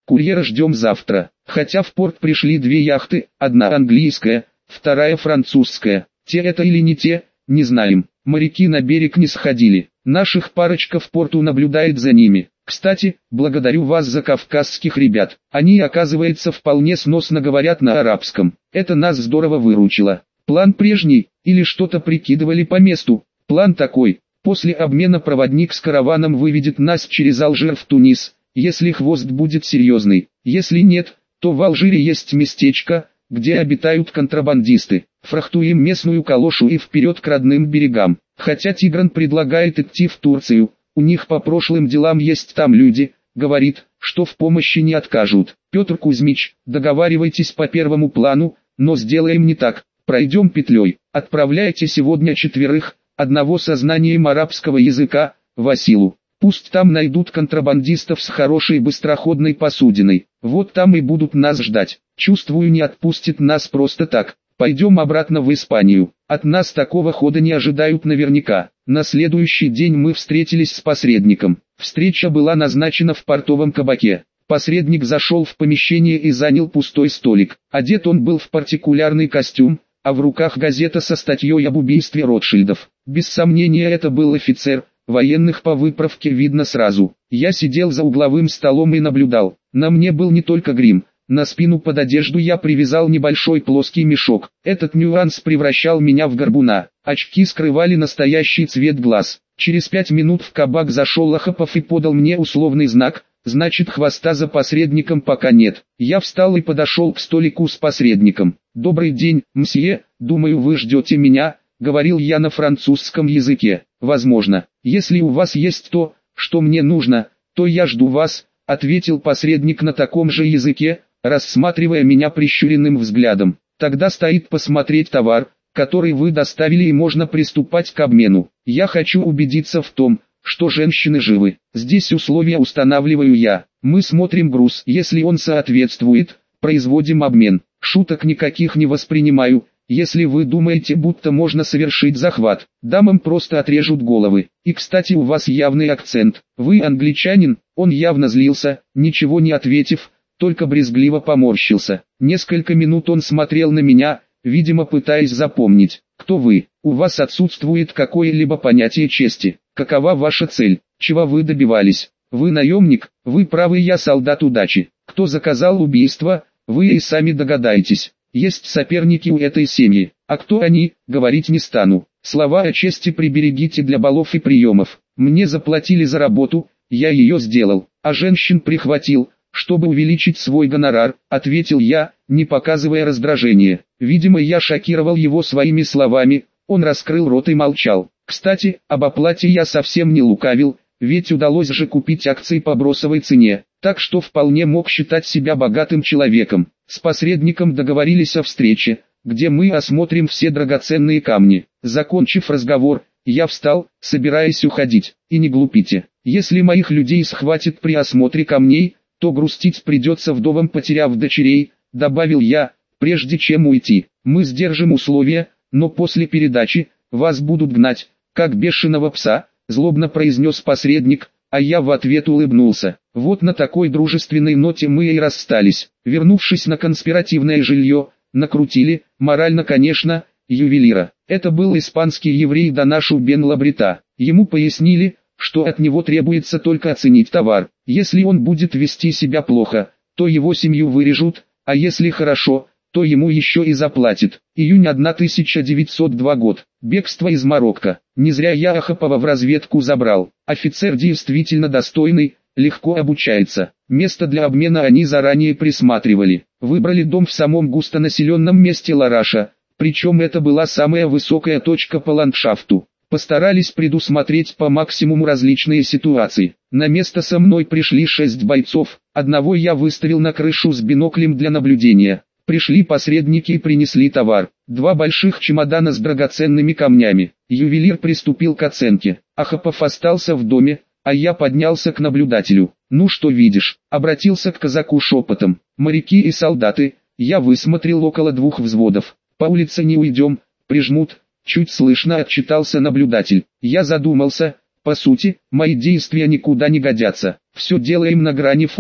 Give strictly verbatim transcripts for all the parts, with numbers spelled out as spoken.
Курьера ждем завтра. Хотя в порт пришли две яхты, одна английская, вторая французская. Те это или не те, не знаем. Моряки на берег не сходили. Наших парочка в порту наблюдает за ними. Кстати, благодарю вас за кавказских ребят. Они, оказывается, вполне сносно говорят на арабском. Это нас здорово выручило. План прежний, или что-то прикидывали по месту? План такой. После обмена проводник с караваном выведет нас через Алжир в Тунис, если хвост будет серьезный. Если нет, то в Алжире есть местечко, где обитают контрабандисты. Фрахтуем местную калошу и вперед к родным берегам. Хотя Тигран предлагает идти в Турцию, у них по прошлым делам есть там люди, говорит, что в помощи не откажут. Петр Кузьмич, договаривайтесь по первому плану, но сделаем не так, пройдем петлей. Отправляйте сегодня четверых, одного со знанием арабского языка, Василу. Пусть там найдут контрабандистов с хорошей быстроходной посудиной. Вот там и будут нас ждать. Чувствую, не отпустит нас просто так. Пойдем обратно в Испанию. От нас такого хода не ожидают наверняка. На следующий день мы встретились с посредником. Встреча была назначена в портовом кабаке. Посредник зашел в помещение и занял пустой столик. Одет он был в партикулярный костюм, а в руках газета со статьей об убийстве Ротшильдов. Без сомнения, это был офицер. Военных по выправке видно сразу. Я сидел за угловым столом и наблюдал. На мне был не только грим. На спину под одежду я привязал небольшой плоский мешок. Этот нюанс превращал меня в горбуна. Очки скрывали настоящий цвет глаз. Через пять минут в кабак зашел Ахапов и подал мне условный знак. Значит, хвоста за посредником пока нет. Я встал и подошел к столику с посредником. «Добрый день, мсье, думаю, вы ждете меня», — говорил я на французском языке. «Возможно. Если у вас есть то, что мне нужно, то я жду вас», — ответил посредник на таком же языке, рассматривая меня прищуренным взглядом. «Тогда стоит посмотреть товар, который вы доставили, и можно приступать к обмену. Я хочу убедиться в том, что женщины живы. Здесь условия устанавливаю я. Мы смотрим груз, если он соответствует, производим обмен. Шуток никаких не воспринимаю. Если вы думаете, будто можно совершить захват, дамам просто отрежут головы. И, кстати, у вас явный акцент. Вы англичанин?» Он явно злился, ничего не ответив, только брезгливо поморщился. Несколько минут он смотрел на меня, видимо пытаясь запомнить. «Кто вы? У вас отсутствует какое-либо понятие чести. Какова ваша цель? Чего вы добивались? Вы наемник? Вы правы, я солдат удачи. Кто заказал убийство? Вы и сами догадаетесь. Есть соперники у этой семьи, а кто они, говорить не стану. Слова о чести приберегите для балов и приемов. Мне заплатили за работу, я ее сделал, а женщин прихватил, чтобы увеличить свой гонорар», — ответил я, не показывая раздражения. Видимо, я шокировал его своими словами, он раскрыл рот и молчал. Кстати, об оплате я совсем не лукавил, ведь удалось же купить акции по бросовой цене, так что вполне мог считать себя богатым человеком. С посредником договорились о встрече, где мы осмотрим все драгоценные камни. Закончив разговор, я встал, собираясь уходить. И не глупите, если моих людей схватят при осмотре камней, то грустить придется вдовам, потеряв дочерей, добавил я, прежде чем уйти. Мы сдержим условия, но после передачи вас будут гнать, как бешеного пса, злобно произнес посредник, а я в ответ улыбнулся. Вот на такой дружественной ноте мы и расстались. Вернувшись на конспиративное жилье, накрутили, морально конечно, ювелира. Это был испанский еврей Донашу бен Лабрита. Ему пояснили, что от него требуется только оценить товар. Если он будет вести себя плохо, то его семью вырежут, а если хорошо, то ему еще и заплатят. Июнь тысяча девятьсот второй год. Бегство из Марокко. Не зря я Ахапова в разведку забрал. Офицер действительно достойный, легко обучается. Место для обмена они заранее присматривали. Выбрали дом в самом густонаселенном месте Лараша, причем это была самая высокая точка по ландшафту. Постарались предусмотреть по максимуму различные ситуации. На место со мной пришли шесть бойцов, одного я выставил на крышу с биноклем для наблюдения. Пришли посредники и принесли товар. Два больших чемодана с драгоценными камнями. Ювелир приступил к оценке. Ахапов остался в доме, а я поднялся к наблюдателю. «Ну что видишь?» — обратился к казаку шепотом. «Моряки и солдаты, я высмотрел около двух взводов. По улице не уйдем, прижмут», — чуть слышно отчитался наблюдатель. Я задумался. По сути, мои действия никуда не годятся. Все делаем на грани фола.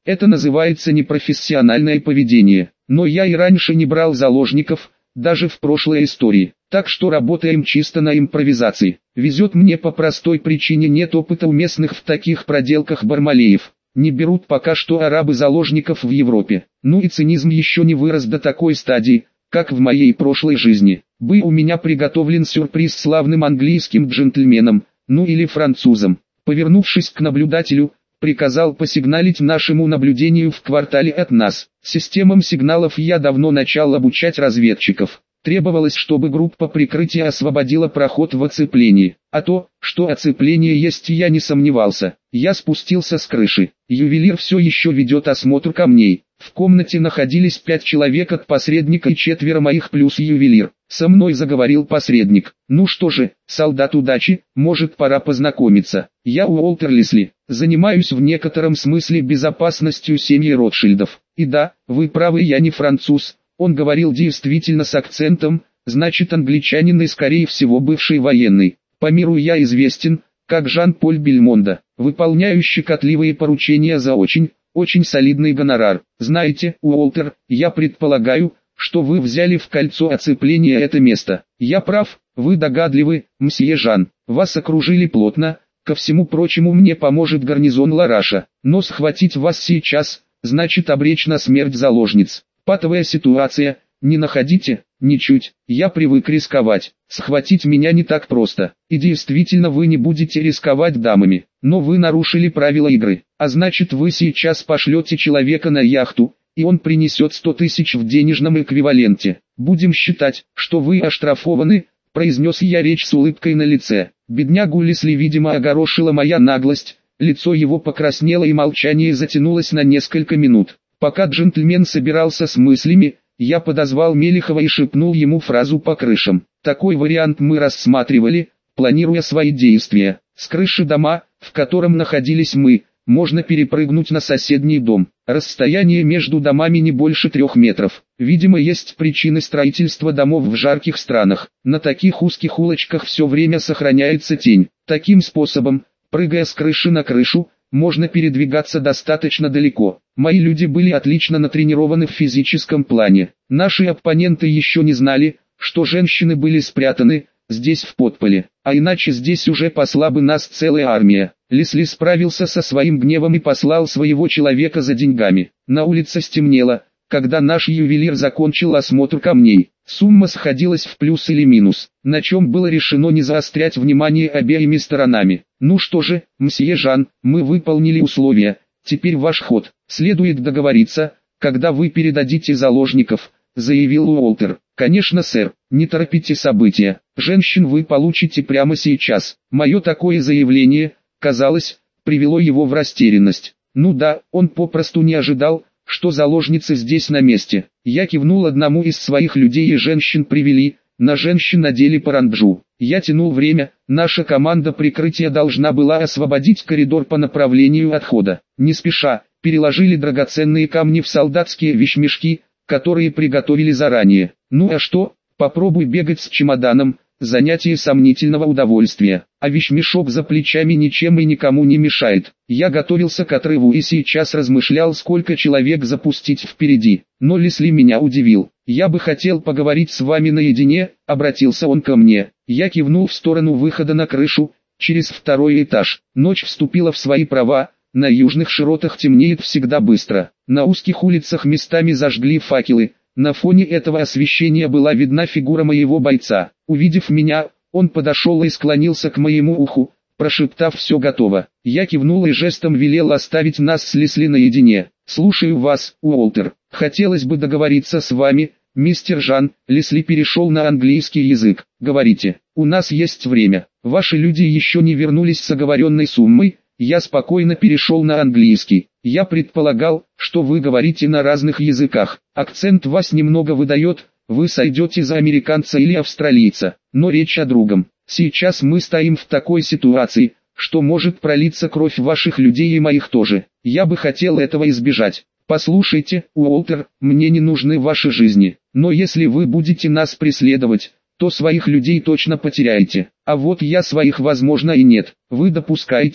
Это называется непрофессиональное поведение. Но я и раньше не брал заложников, даже в прошлой истории. Так что работаем чисто на импровизации. Везет мне по простой причине, нет опыта у местных в таких проделках бармалеев. Не берут пока что арабы заложников в Европе. Ну и цинизм еще не вырос до такой стадии, как в моей прошлой жизни. Был у меня приготовлен сюрприз славным английским джентльменам, ну или французам. Повернувшись к наблюдателю, приказал посигналить нашему наблюдению в квартале от нас. Системам сигналов я давно начал обучать разведчиков. Требовалось, чтобы группа прикрытия освободила проход в оцеплении. А то, что оцепление есть, я не сомневался. Я спустился с крыши. Ювелир все еще ведет осмотр камней. В комнате находились пять человек от посредника и четверо моих плюс ювелир. Со мной заговорил посредник. Ну что же, солдат удачи, может пора познакомиться. Я Уолтер Лесли, занимаюсь в некотором смысле безопасностью семьи Ротшильдов. И да, вы правы, я не француз. Он говорил действительно с акцентом, значит англичанин и скорее всего бывший военный. По миру я известен, как Жан-Поль Бельмондо, выполняющий щекотливые поручения за очень, очень солидный гонорар. Знаете, Уолтер, я предполагаю, что вы взяли в кольцо оцепления это место. Я прав, вы догадливы, мсье Жан. Вас окружили плотно, ко всему прочему мне поможет гарнизон Лараша. Но схватить вас сейчас, значит обречь на смерть заложниц. Патовая ситуация, не находите? Ничуть, я привык рисковать. Схватить меня не так просто. И действительно вы не будете рисковать дамами. Но вы нарушили правила игры. А значит вы сейчас пошлете человека на яхту, и он принесет сто тысяч в денежном эквиваленте. Будем считать, что вы оштрафованы, произнес я речь с улыбкой на лице. Беднягу Лесли видимо огорошила моя наглость. Лицо его покраснело и молчание затянулось на несколько минут. Пока джентльмен собирался с мыслями, я подозвал Мелихова и шепнул ему фразу по крышам. Такой вариант мы рассматривали, планируя свои действия. С крыши дома, в котором находились мы, можно перепрыгнуть на соседний дом. Расстояние между домами не больше трех метров. Видимо, есть причины строительства домов в жарких странах. На таких узких улочках все время сохраняется тень. Таким способом, прыгая с крыши на крышу, можно передвигаться достаточно далеко. Мои люди были отлично натренированы в физическом плане. Наши оппоненты еще не знали, что женщины были спрятаны здесь в подполе, а иначе здесь уже пасла бы нас целая армия. Лесли справился со своим гневом и послал своего человека за деньгами. На улице стемнело, когда наш ювелир закончил осмотр камней. Сумма сходилась в плюс или минус, на чем было решено не заострять внимание обеими сторонами. Ну что же, мсье Жан, мы выполнили условия, теперь ваш ход. Следует договориться, когда вы передадите заложников, заявил Уолтер. Конечно, сэр, не торопите события, женщин вы получите прямо сейчас. Мое такое заявление, казалось, привело его в растерянность. Ну да, он попросту не ожидал, что заложницы здесь на месте. Я кивнул одному из своих людей и женщин привели, на женщин надели паранджу. Я тянул время, наша команда прикрытия должна была освободить коридор по направлению отхода. Не спеша, переложили драгоценные камни в солдатские вещмешки, которые приготовили заранее. Ну а что, попробуй бегать с чемоданом, занятие сомнительного удовольствия, а вещмешок за плечами ничем и никому не мешает. Я готовился к отрыву и сейчас размышлял, сколько человек запустить впереди, но Лесли меня удивил. «Я бы хотел поговорить с вами наедине», — обратился он ко мне. Я кивнул в сторону выхода на крышу, через второй этаж. Ночь вступила в свои права, на южных широтах темнеет всегда быстро. На узких улицах местами зажгли факелы. На фоне этого освещения была видна фигура моего бойца. Увидев меня, он подошел и склонился к моему уху, прошептав «все готово». Я кивнул и жестом велел оставить нас с Лесли наедине. «Слушаю вас, Уолтер. Хотелось бы договориться с вами, мистер Жан». Лесли перешел на английский язык. «Говорите, у нас есть время. Ваши люди еще не вернулись с оговоренной суммой». Я спокойно перешел на английский. Я предполагал, что вы говорите на разных языках. Акцент вас немного выдает, вы сойдете за американца или австралийца. Но речь о другом. Сейчас мы стоим в такой ситуации, что может пролиться кровь ваших людей и моих тоже. Я бы хотел этого избежать. Послушайте, Уолтер, мне не нужны ваши жизни. Но если вы будете нас преследовать, то своих людей точно потеряете. А вот я своих возможно и нет. Вы допускаете,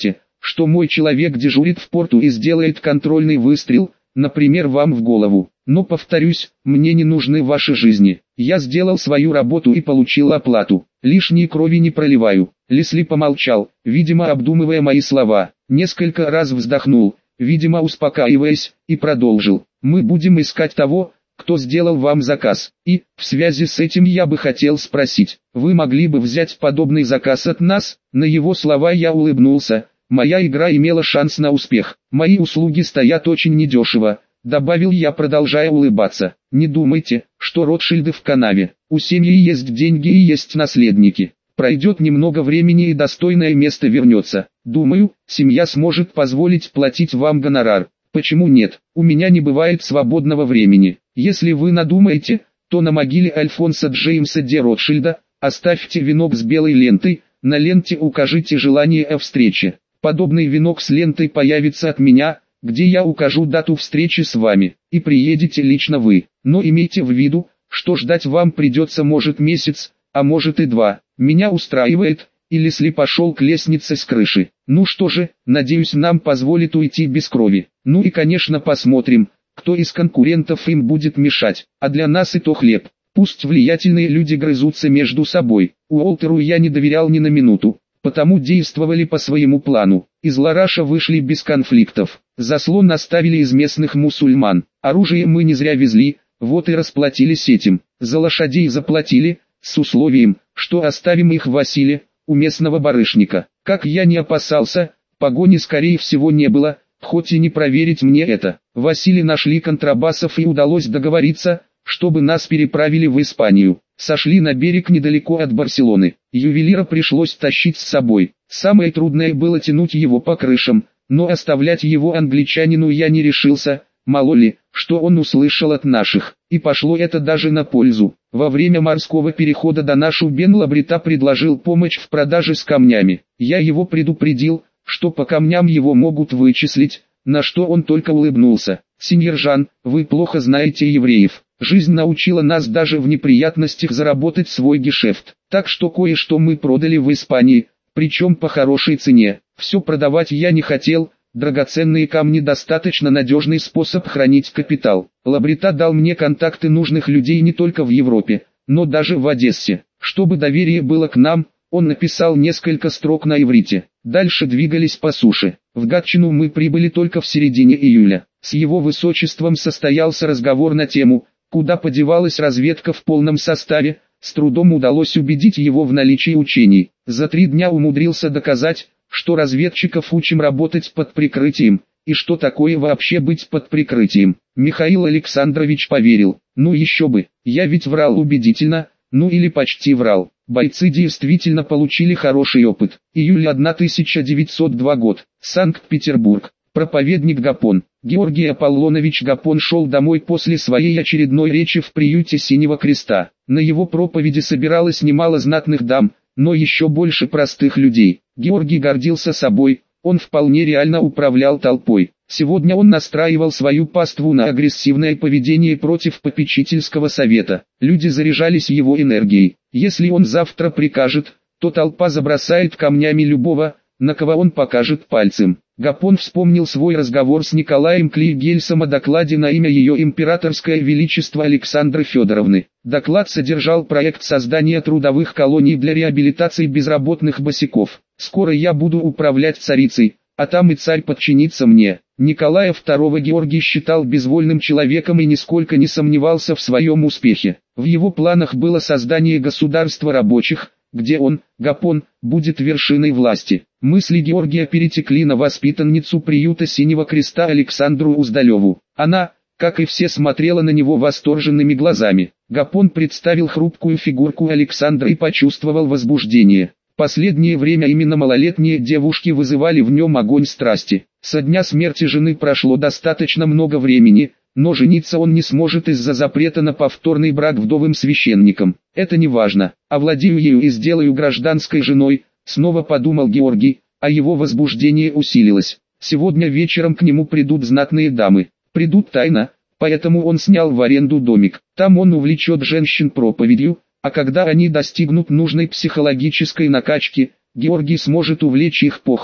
что мой человек дежурит в порту и сделает контрольный выстрел, например, вам в голову. Но повторюсь, мне не нужны ваши жизни. Я сделал свою работу и получил оплату. Лишней крови не проливаю. Лесли помолчал, видимо обдумывая мои слова. Несколько раз вздохнул, видимо успокаиваясь, и продолжил. Мы будем искать того, кто сделал вам заказ. И, в связи с этим я бы хотел спросить, вы могли бы взять подобный заказ от нас? На его слова я улыбнулся. Моя игра имела шанс на успех. Мои услуги стоят очень недешево, добавил я, продолжая улыбаться. Не думайте, что Ротшильды в канаве. У семьи есть деньги и есть наследники. Пройдет немного времени и достойное место вернется. Думаю, семья сможет позволить платить вам гонорар. Почему нет? У меня не бывает свободного времени. Если вы надумаете, то на могиле Альфонса Джеймса де Ротшильда оставьте венок с белой лентой, на ленте укажите желание о встрече. Подобный венок с лентой появится от меня, где я укажу дату встречи с вами, и приедете лично вы. Но имейте в виду, что ждать вам придется может месяц, а может и два. Меня устраивает, и Лесли пошел к лестнице с крыши. Ну что же, надеюсь, нам позволит уйти без крови. Ну и конечно посмотрим, кто из конкурентов им будет мешать, а для нас и то хлеб. Пусть влиятельные люди грызутся между собой. Уолтеру я не доверял ни на минуту, потому действовали по своему плану. Из Лараша вышли без конфликтов. Заслон оставили из местных мусульман. Оружие мы не зря везли, вот и расплатились этим. За лошадей заплатили, с условием, что оставим их в Василе, у местного барышника. Как я не опасался, погони скорее всего не было, хоть и не проверить мне это. В Василе нашли контрабасов и удалось договориться, чтобы нас переправили в Испанию. Сошли на берег недалеко от Барселоны. Ювелира пришлось тащить с собой. Самое трудное было тянуть его по крышам, но оставлять его англичанину я не решился, мало ли, что он услышал от наших. И пошло это даже на пользу. Во время морского перехода до нашу Бен Лабрита предложил помощь в продаже с камнями. Я его предупредил, что по камням его могут вычислить, на что он только улыбнулся. «Сеньор Жан, вы плохо знаете евреев. Жизнь научила нас даже в неприятностях заработать свой гешефт. Так что кое-что мы продали в Испании, причем по хорошей цене. Все продавать я не хотел, драгоценные камни достаточно надежный способ хранить капитал. Лабрита дал мне контакты нужных людей не только в Европе, но даже в Одессе. Чтобы доверие было к нам, он написал несколько строк на иврите. Дальше двигались по суше. В Гатчину мы прибыли только в середине июля. С его высочеством состоялся разговор на тему, куда подевалась разведка в полном составе. С трудом удалось убедить его в наличии учений. За три дня умудрился доказать, что разведчиков учим работать под прикрытием, и что такое вообще быть под прикрытием. Михаил Александрович поверил. Ну еще бы, я ведь врал убедительно, ну или почти врал. Бойцы действительно получили хороший опыт. Июль тысяча девятьсот второй год. Санкт-Петербург. Проповедник Гапон. Георгий Аполлонович Гапон шел домой после своей очередной речи в приюте Синего Креста. На его проповеди собиралось немало знатных дам, но еще больше простых людей. Георгий гордился собой, он вполне реально управлял толпой. Сегодня он настраивал свою паству на агрессивное поведение против попечительского совета. Люди заряжались его энергией. Если он завтра прикажет, то толпа забросает камнями любого, на кого он покажет пальцем. Гапон вспомнил свой разговор с Николаем Клейгельсом о докладе на имя ее императорское величество Александры Федоровны. Доклад содержал проект создания трудовых колоний для реабилитации безработных босиков. «Скоро я буду управлять царицей, а там и царь подчинится мне». Николая второго Георгий считал безвольным человеком и нисколько не сомневался в своем успехе. В его планах было создание государства рабочих, где он, Гапон, будет вершиной власти. Мысли Георгия перетекли на воспитанницу приюта Синего Креста Александру Уздалеву. Она, как и все, смотрела на него восторженными глазами. Гапон представил хрупкую фигурку Александры и почувствовал возбуждение. Последнее время именно малолетние девушки вызывали в нем огонь страсти. Со дня смерти жены прошло достаточно много времени, но жениться он не сможет из-за запрета на повторный брак вдовым священником. Это не важно, овладею ею и сделаю гражданской женой, снова подумал Георгий, а его возбуждение усилилось. Сегодня вечером к нему придут знатные дамы, придут тайно, поэтому он снял в аренду домик. Там он увлечет женщин проповедью, а когда они достигнут нужной психологической накачки, Георгий сможет увлечь их похотью.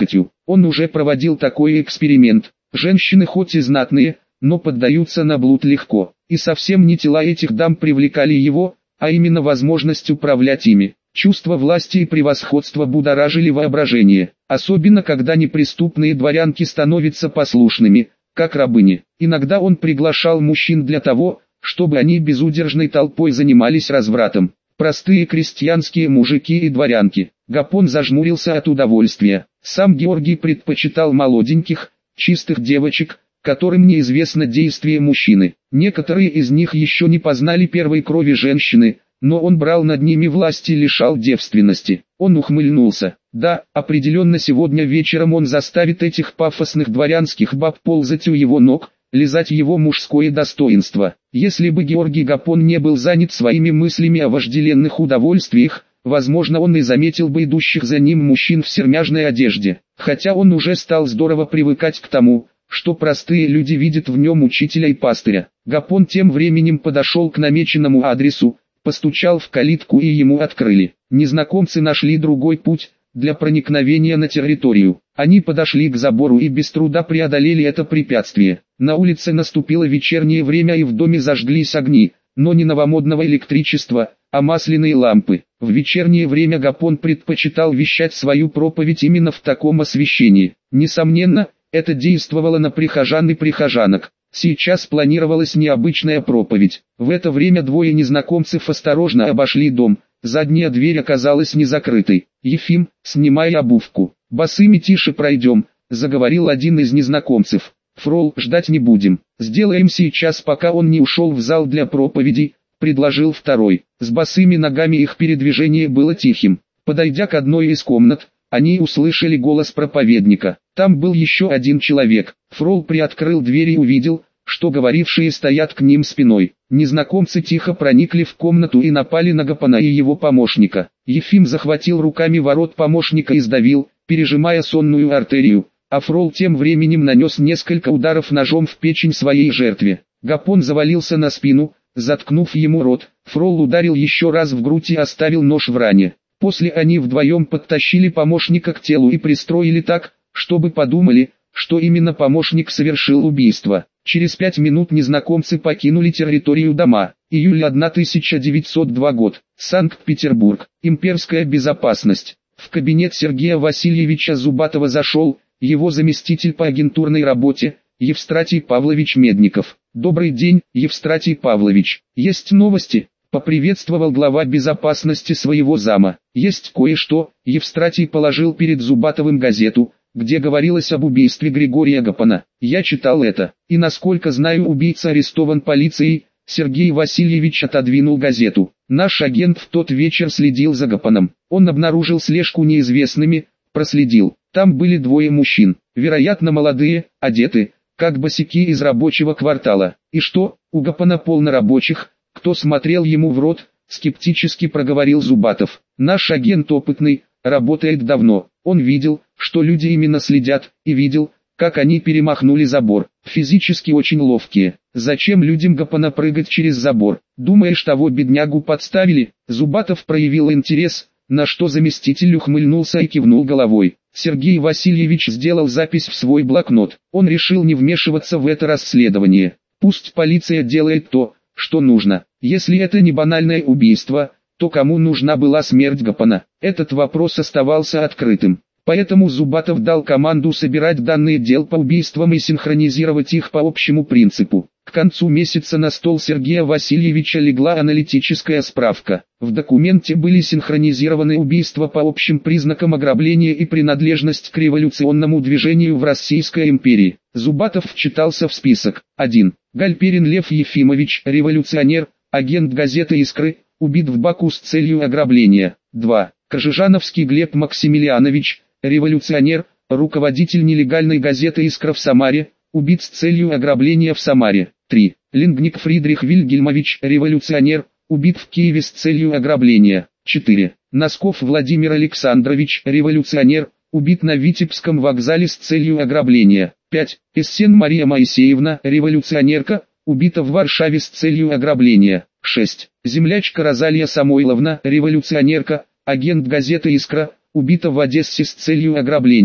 Он уже проводил такой эксперимент. Женщины хоть и знатные, но поддаются на блуд легко. И совсем не тела этих дам привлекали его, а именно возможность управлять ими. Чувство власти и превосходства будоражили воображение, особенно когда неприступные дворянки становятся послушными, как рабыни. Иногда он приглашал мужчин для того, чтобы они безудержной толпой занимались развратом. Простые крестьянские мужики и дворянки. Гапон зажмурился от удовольствия. Сам Георгий предпочитал молоденьких, чистых девочек, которым неизвестно действие мужчины. Некоторые из них еще не познали первой крови женщины, но он брал над ними власть и лишал девственности. Он ухмыльнулся. Да, определенно сегодня вечером он заставит этих пафосных дворянских баб ползать у его ног, лизать его мужское достоинство. Если бы Георгий Гапон не был занят своими мыслями о вожделенных удовольствиях, возможно, он и заметил бы идущих за ним мужчин в сермяжной одежде. Хотя он уже стал здорово привыкать к тому, что простые люди видят в нем учителя и пастыря. Гапон тем временем подошел к намеченному адресу, постучал в калитку и ему открыли. Незнакомцы нашли другой путь для проникновения на территорию. Они подошли к забору и без труда преодолели это препятствие. На улице наступило вечернее время и в доме зажглись огни, но не новомодного электричества, а масляные лампы. В вечернее время Гапон предпочитал вещать свою проповедь именно в таком освещении. Несомненно, это действовало на прихожан и прихожанок. Сейчас планировалась необычная проповедь. В это время двое незнакомцев осторожно обошли дом. Задняя дверь оказалась не закрытой. «Ефим, снимай обувку. Босыми тише пройдем», — заговорил один из незнакомцев. «Фрол, ждать не будем. Сделаем сейчас, пока он не ушел в зал для проповеди», — предложил второй. С босыми ногами их передвижение было тихим. Подойдя к одной из комнат, они услышали голос проповедника. Там был еще один человек. Фрол приоткрыл дверь и увидел, что говорившие стоят к ним спиной. Незнакомцы тихо проникли в комнату и напали на Гапона и его помощника. Ефим захватил руками ворот помощника и сдавил, пережимая сонную артерию, а Фрол тем временем нанес несколько ударов ножом в печень своей жертве. Гапон завалился на спину, заткнув ему рот. Фрол ударил еще раз в грудь и оставил нож в ране. После они вдвоем подтащили помощника к телу и пристроили так, чтобы подумали, что именно помощник совершил убийство. Через пять минут незнакомцы покинули территорию дома. Июль тысяча девятьсот второй год. Санкт-Петербург. Имперская безопасность. В кабинет Сергея Васильевича Зубатова зашел его заместитель по агентурной работе, Евстратий Павлович Медников. «Добрый день, Евстратий Павлович. Есть новости?» — поприветствовал глава безопасности своего зама. «Есть кое-что». Евстратий положил перед Зубатовым газету, где говорилось об убийстве Григория Гапона. «Я читал это, и насколько знаю, убийца арестован полицией». Сергей Васильевич отодвинул газету. «Наш агент в тот вечер следил за Гапоном. Он обнаружил слежку неизвестными, проследил. Там были двое мужчин, вероятно молодые, одеты, как босяки из рабочего квартала. И что, у Гапона полно рабочих, кто смотрел ему в рот?» — скептически проговорил Зубатов. «Наш агент опытный, работает давно. Он видел, что люди именно следят, и видел, как они перемахнули забор. Физически очень ловкие. Зачем людям Гапона прыгать через забор? Думаешь, того беднягу подставили?» Зубатов проявил интерес, на что заместитель ухмыльнулся и кивнул головой. Сергей Васильевич сделал запись в свой блокнот. Он решил не вмешиваться в это расследование. Пусть полиция делает то, что нужно. Если это не банальное убийство, то кому нужна была смерть Гапона? Этот вопрос оставался открытым. Поэтому Зубатов дал команду собирать данные дел по убийствам и синхронизировать их по общему принципу. К концу месяца на стол Сергея Васильевича легла аналитическая справка. В документе были синхронизированы убийства по общим признакам ограбления и принадлежность к революционному движению в Российской империи. Зубатов вчитался в список. один. Гальперин Лев Ефимович, революционер, агент газеты «Искры», убит в Баку с целью ограбления. два. Кожижановский Глеб Максимилианович, революционер, руководитель нелегальной газеты «Искра» в Самаре, убит с целью ограбления в Самаре. три. Лингник Фридрих Вильгельмович, революционер, убит в Киеве с целью ограбления. четыре. Носков Владимир Александрович, революционер, убит на Витебском вокзале с целью ограбления. пять. Эссен Мария Моисеевна, революционерка, убита в Варшаве с целью ограбления. шесть. Землячка Розалия Самойловна, революционерка, агент газеты «Искра», убита в Одессе с целью ограбления.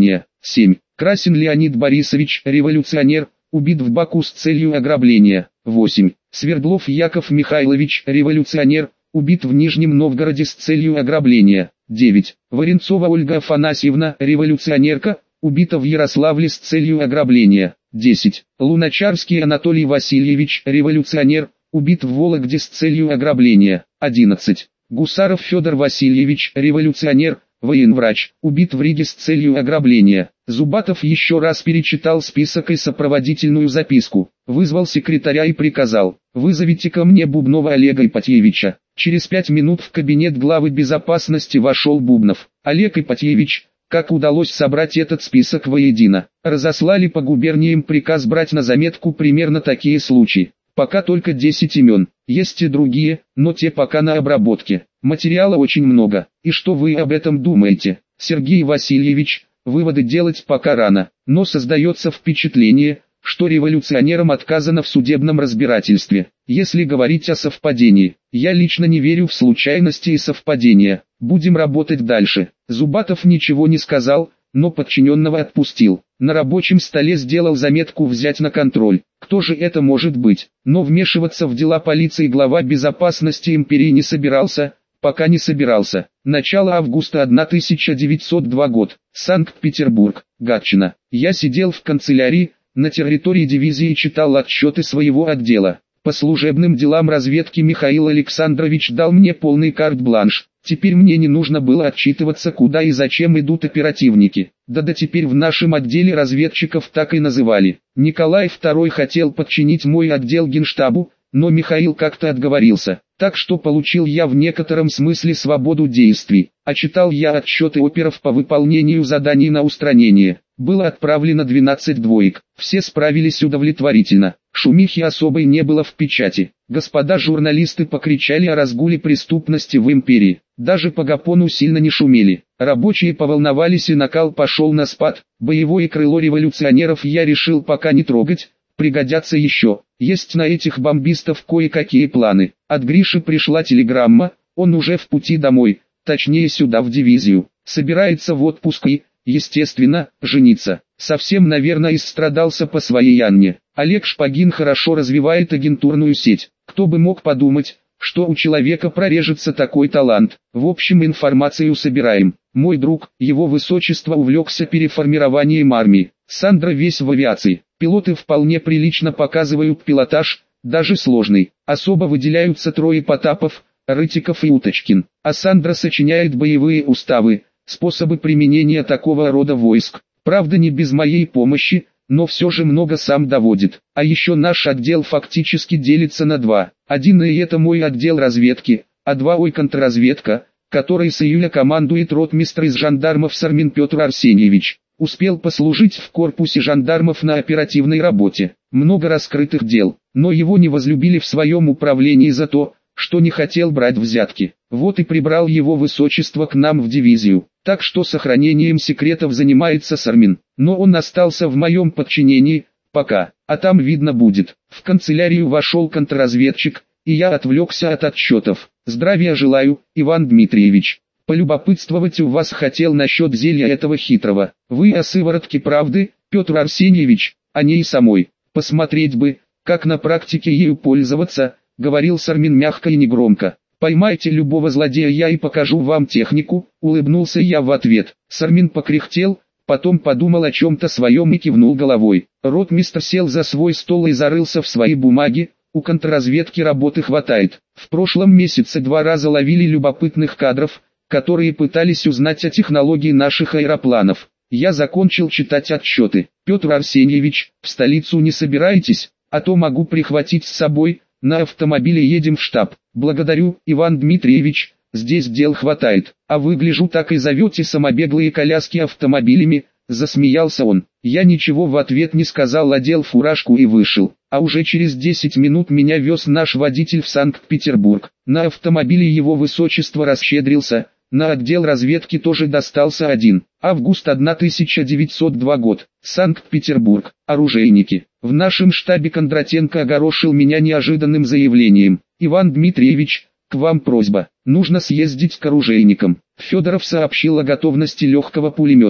семь. Красин Леонид Борисович, революционер, убит в Баку с целью ограбления. восемь. Свердлов Яков Михайлович, революционер, убит в Нижнем Новгороде с целью ограбления. девять. Варенцова Ольга Афанасьевна, революционерка, убита в Ярославле с целью ограбления. десять. Луначарский Анатолий Васильевич, революционер, убит в Вологде с целью ограбления. одиннадцать. Гусаров Федор Васильевич, революционер, военврач, убит в Риге с целью ограбления. Зубатов еще раз перечитал список и сопроводительную записку, вызвал секретаря и приказал: «Вызовите ко мне Бубнова Олега Ипатьевича». Через пять минут в кабинет главы безопасности вошел Бубнов. «Олег Ипатьевич, как удалось собрать этот список воедино?» «Разослали по губерниям приказ брать на заметку примерно такие случаи. Пока только десять имен, есть и другие, но те пока на обработке. Материала очень много. И что вы об этом думаете, Сергей Васильевич?» «Выводы делать пока рано, но создается впечатление, что революционерам отказано в судебном разбирательстве. Если говорить о совпадении, я лично не верю в случайности и совпадения. Будем работать дальше». Зубатов ничего не сказал, но подчиненного отпустил. На рабочем столе сделал заметку «взять на контроль». Кто же это может быть? Но вмешиваться в дела полиции глава безопасности империи не собирался, пока не собирался. Начало августа тысяча девятьсот второго год. Санкт-Петербург, Гатчина. Я сидел в канцелярии, на территории дивизии читал отчеты своего отдела. По служебным делам разведки Михаил Александрович дал мне полный карт-бланш. Теперь мне не нужно было отчитываться, куда и зачем идут оперативники. Да-да, теперь в нашем отделе разведчиков так и называли. Николай второй хотел подчинить мой отдел Генштабу, но Михаил как-то отговорился. Так что получил я в некотором смысле свободу действий. А читал я отчеты оперов по выполнению заданий на устранение. Было отправлено двенадцать двоек. Все справились удовлетворительно. Шумихи особой не было в печати. Господа журналисты покричали о разгуле преступности в империи. Даже по Гапону сильно не шумели. Рабочие поволновались и накал пошел на спад. Боевое крыло революционеров я решил пока не трогать. Пригодятся еще. Есть на этих бомбистов кое-какие планы. От Гриши пришла телеграмма, он уже в пути домой, точнее сюда в дивизию. Собирается в отпуск и, естественно, жениться. Совсем, наверное, исстрадался по своей Анне. Олег Шпагин хорошо развивает агентурную сеть. Кто бы мог подумать, что у человека прорежется такой талант. В общем, информацию собираем. Мой друг, его высочество, увлекся переформированием армии. Сандра весь в авиации. Пилоты вполне прилично показывают пилотаж, даже сложный. Особо выделяются трое Потапов, Рытиков и Уточкин. А Сандра сочиняет боевые уставы, способы применения такого рода войск. Правда, не без моей помощи, но все же много сам доводит. А еще наш отдел фактически делится на два. Один и это мой отдел разведки, а два ой контрразведка, который с июля командует ротмистр из жандармов Сармин Петр Арсеньевич. Успел послужить в корпусе жандармов на оперативной работе. Много раскрытых дел, но его не возлюбили в своем управлении за то, что не хотел брать взятки. Вот и прибрал его высочество к нам в дивизию. Так что сохранением секретов занимается Сармин. Но он остался в моем подчинении, пока, а там видно будет. В канцелярию вошел контрразведчик, и я отвлекся от отчетов. Здравия желаю, Иван Дмитриевич. Полюбопытствовать у вас хотел насчет зелья этого хитрого. Вы о сыворотке правды, Петр Арсеньевич, о ней самой. Посмотреть бы, как на практике ею пользоваться, говорил Сармин мягко и негромко. Поймайте любого злодея, я и покажу вам технику, улыбнулся я в ответ. Сармин покряхтел, потом подумал о чем-то своем и кивнул головой. Ротмистр сел за свой стол и зарылся в свои бумаги. У контрразведки работы хватает. В прошлом месяце два раза ловили любопытных кадров, которые пытались узнать о технологии наших аэропланов. Я закончил читать отчеты. Петр Арсеньевич, в столицу не собираетесь, а то могу прихватить с собой, на автомобиле едем в штаб. Благодарю, Иван Дмитриевич, здесь дел хватает. А вы, гляжу, так и зовете самобеглые коляски автомобилями, засмеялся он. Я ничего в ответ не сказал, одел фуражку и вышел. А уже через десять минут меня вез наш водитель в Санкт-Петербург. На автомобиле его высочество расщедрился. На отдел разведки тоже достался один. Август тысяча девятьсот второго год. Санкт-Петербург. Оружейники. В нашем штабе Кондратенко огорошил меня неожиданным заявлением. Иван Дмитриевич, к вам просьба. Нужно съездить к оружейникам. Федоров сообщил о готовности легкого пулемета.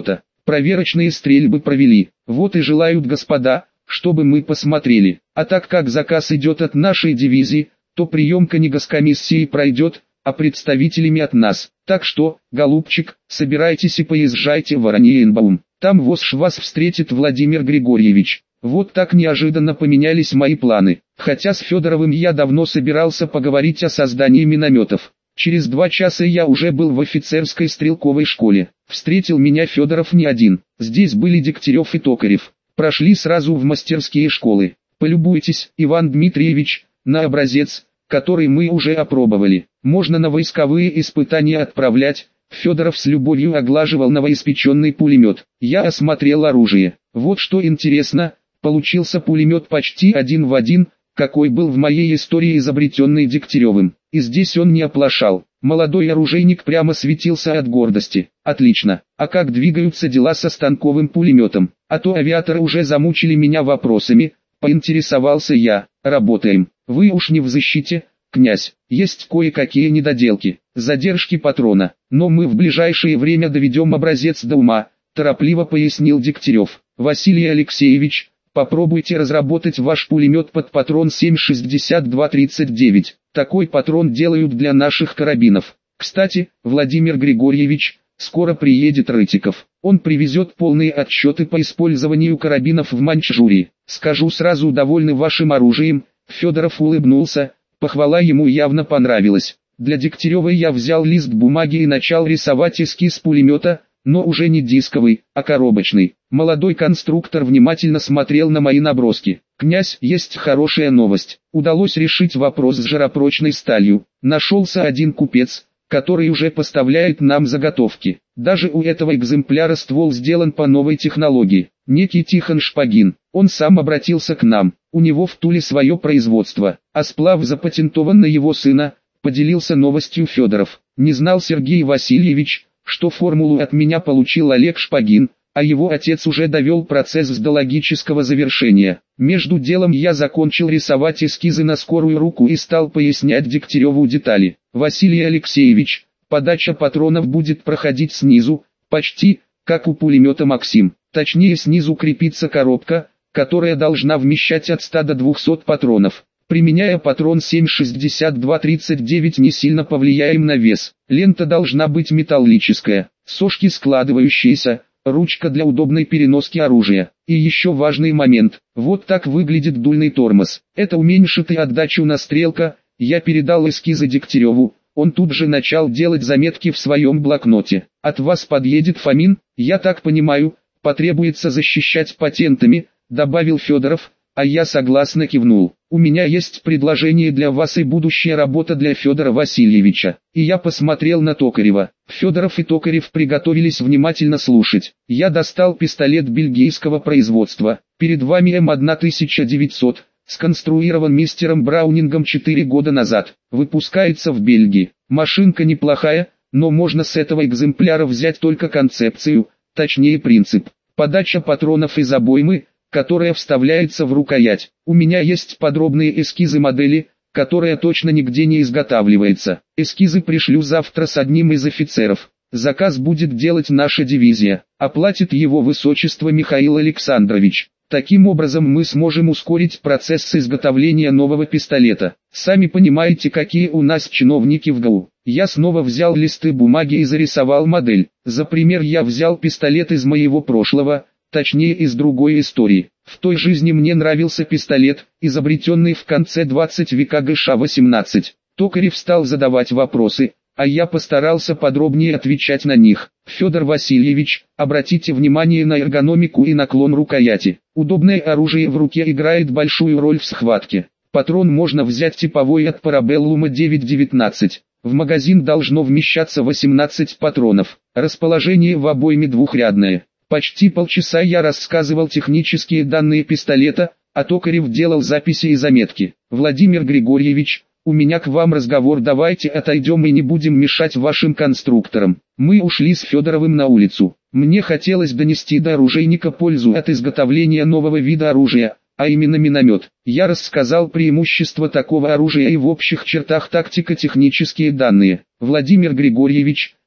Проверочные стрельбы провели. Вот и желают господа, чтобы мы посмотрели. А так как заказ идет от нашей дивизии, то приемка не госкомиссией пройдет, а представителями от нас. Так что, голубчик, собирайтесь и поезжайте в Ораниенбаум. Там ВОСШ вас встретит Владимир Григорьевич. Вот так неожиданно поменялись мои планы. Хотя с Федоровым я давно собирался поговорить о создании минометов. Через два часа я уже был в офицерской стрелковой школе. Встретил меня Федоров не один. Здесь были Дегтярев и Токарев. Прошли сразу в мастерские школы. Полюбуйтесь, Иван Дмитриевич, на образец, который мы уже опробовали. Можно на войсковые испытания отправлять. Федоров с любовью оглаживал новоиспеченный пулемет. Я осмотрел оружие. Вот что интересно, получился пулемет почти один в один, какой был в моей истории изобретенный Дегтяревым. И здесь он не оплошал. Молодой оружейник прямо светился от гордости. Отлично. А как двигаются дела со станковым пулеметом? А то авиаторы уже замучили меня вопросами. Поинтересовался я. Работаем. Вы уж не в защите, князь. Есть кое-какие недоделки, задержки патрона. Но мы в ближайшее время доведем образец до ума, торопливо пояснил Дегтярев. Василий Алексеевич, попробуйте разработать ваш пулемет под патрон семь шестьдесят два тридцать девять. Такой патрон делают для наших карабинов. Кстати, Владимир Григорьевич, скоро приедет Рытиков. Он привезет полные отчеты по использованию карабинов в Маньчжурии. Скажу сразу, довольны вашим оружием. Федоров улыбнулся, похвала ему явно понравилась. Для Дегтярева я взял лист бумаги и начал рисовать эскиз пулемета, но уже не дисковый, а коробочный. Молодой конструктор внимательно смотрел на мои наброски. «Князь, есть хорошая новость. Удалось решить вопрос с жаропрочной сталью. Нашелся один купец, который уже поставляет нам заготовки. Даже у этого экземпляра ствол сделан по новой технологии. Некий Тихон Шпагин. Он сам обратился к нам. У него в Туле свое производство, а сплав запатентован на его сына», поделился новостью Федоров. Не знал Сергей Васильевич, что формулу от меня получил Олег Шпагин, а его отец уже довел процесс до логического завершения. Между делом я закончил рисовать эскизы на скорую руку и стал пояснять Дегтяреву детали. «Василий Алексеевич, подача патронов будет проходить снизу, почти, как у пулемета «Максим». Точнее, снизу крепится коробка, которая должна вмещать от ста до двухсот патронов. Применяя патрон семь шестьдесят два тридцать девять, не сильно повлияем на вес. Лента должна быть металлическая, сошки складывающиеся, ручка для удобной переноски оружия. И еще важный момент. Вот так выглядит дульный тормоз. Это уменьшит и отдачу на стрелка. Я передал эскизы Дегтяреву. Он тут же начал делать заметки в своем блокноте. От вас подъедет Фомин, я так понимаю, потребуется защищать патентами, добавил Федоров, а я согласно кивнул. У меня есть предложение для вас и будущая работа для Федора Васильевича. И я посмотрел на Токарева. Федоров и Токарев приготовились внимательно слушать. Я достал пистолет бельгийского производства. Перед вами эм тысяча девятьсот, сконструирован мистером Браунингом четыре года назад. Выпускается в Бельгии. Машинка неплохая, но можно с этого экземпляра взять только концепцию, точнее принцип. Подача патронов из обоймы, которая вставляется в рукоять. У меня есть подробные эскизы модели, которая точно нигде не изготавливается. Эскизы пришлю завтра с одним из офицеров. Заказ будет делать наша дивизия. Оплатит его высочество Михаил Александрович. Таким образом мы сможем ускорить процесс изготовления нового пистолета. Сами понимаете, какие у нас чиновники в ГАУ. Я снова взял листы бумаги и зарисовал модель. За пример я взял пистолет из моего прошлого, точнее из другой истории. В той жизни мне нравился пистолет, изобретенный в конце двадцатого века гэ ша восемнадцать. Токарев стал задавать вопросы, а я постарался подробнее отвечать на них. Федор Васильевич, обратите внимание на эргономику и наклон рукояти. Удобное оружие в руке играет большую роль в схватке. Патрон можно взять типовой от Парабеллума девять девятнадцать. В магазин должно вмещаться восемнадцать патронов. Расположение в обойме двухрядное. Почти полчаса я рассказывал технические данные пистолета, а Токарев делал записи и заметки. «Владимир Григорьевич, у меня к вам разговор, давайте отойдем и не будем мешать вашим конструкторам». Мы ушли с Федоровым на улицу. Мне хотелось донести до оружейника пользу от изготовления нового вида оружия, а именно миномет. Я рассказал преимущества такого оружия и в общих чертах тактико-технические данные. «Владимир Григорьевич,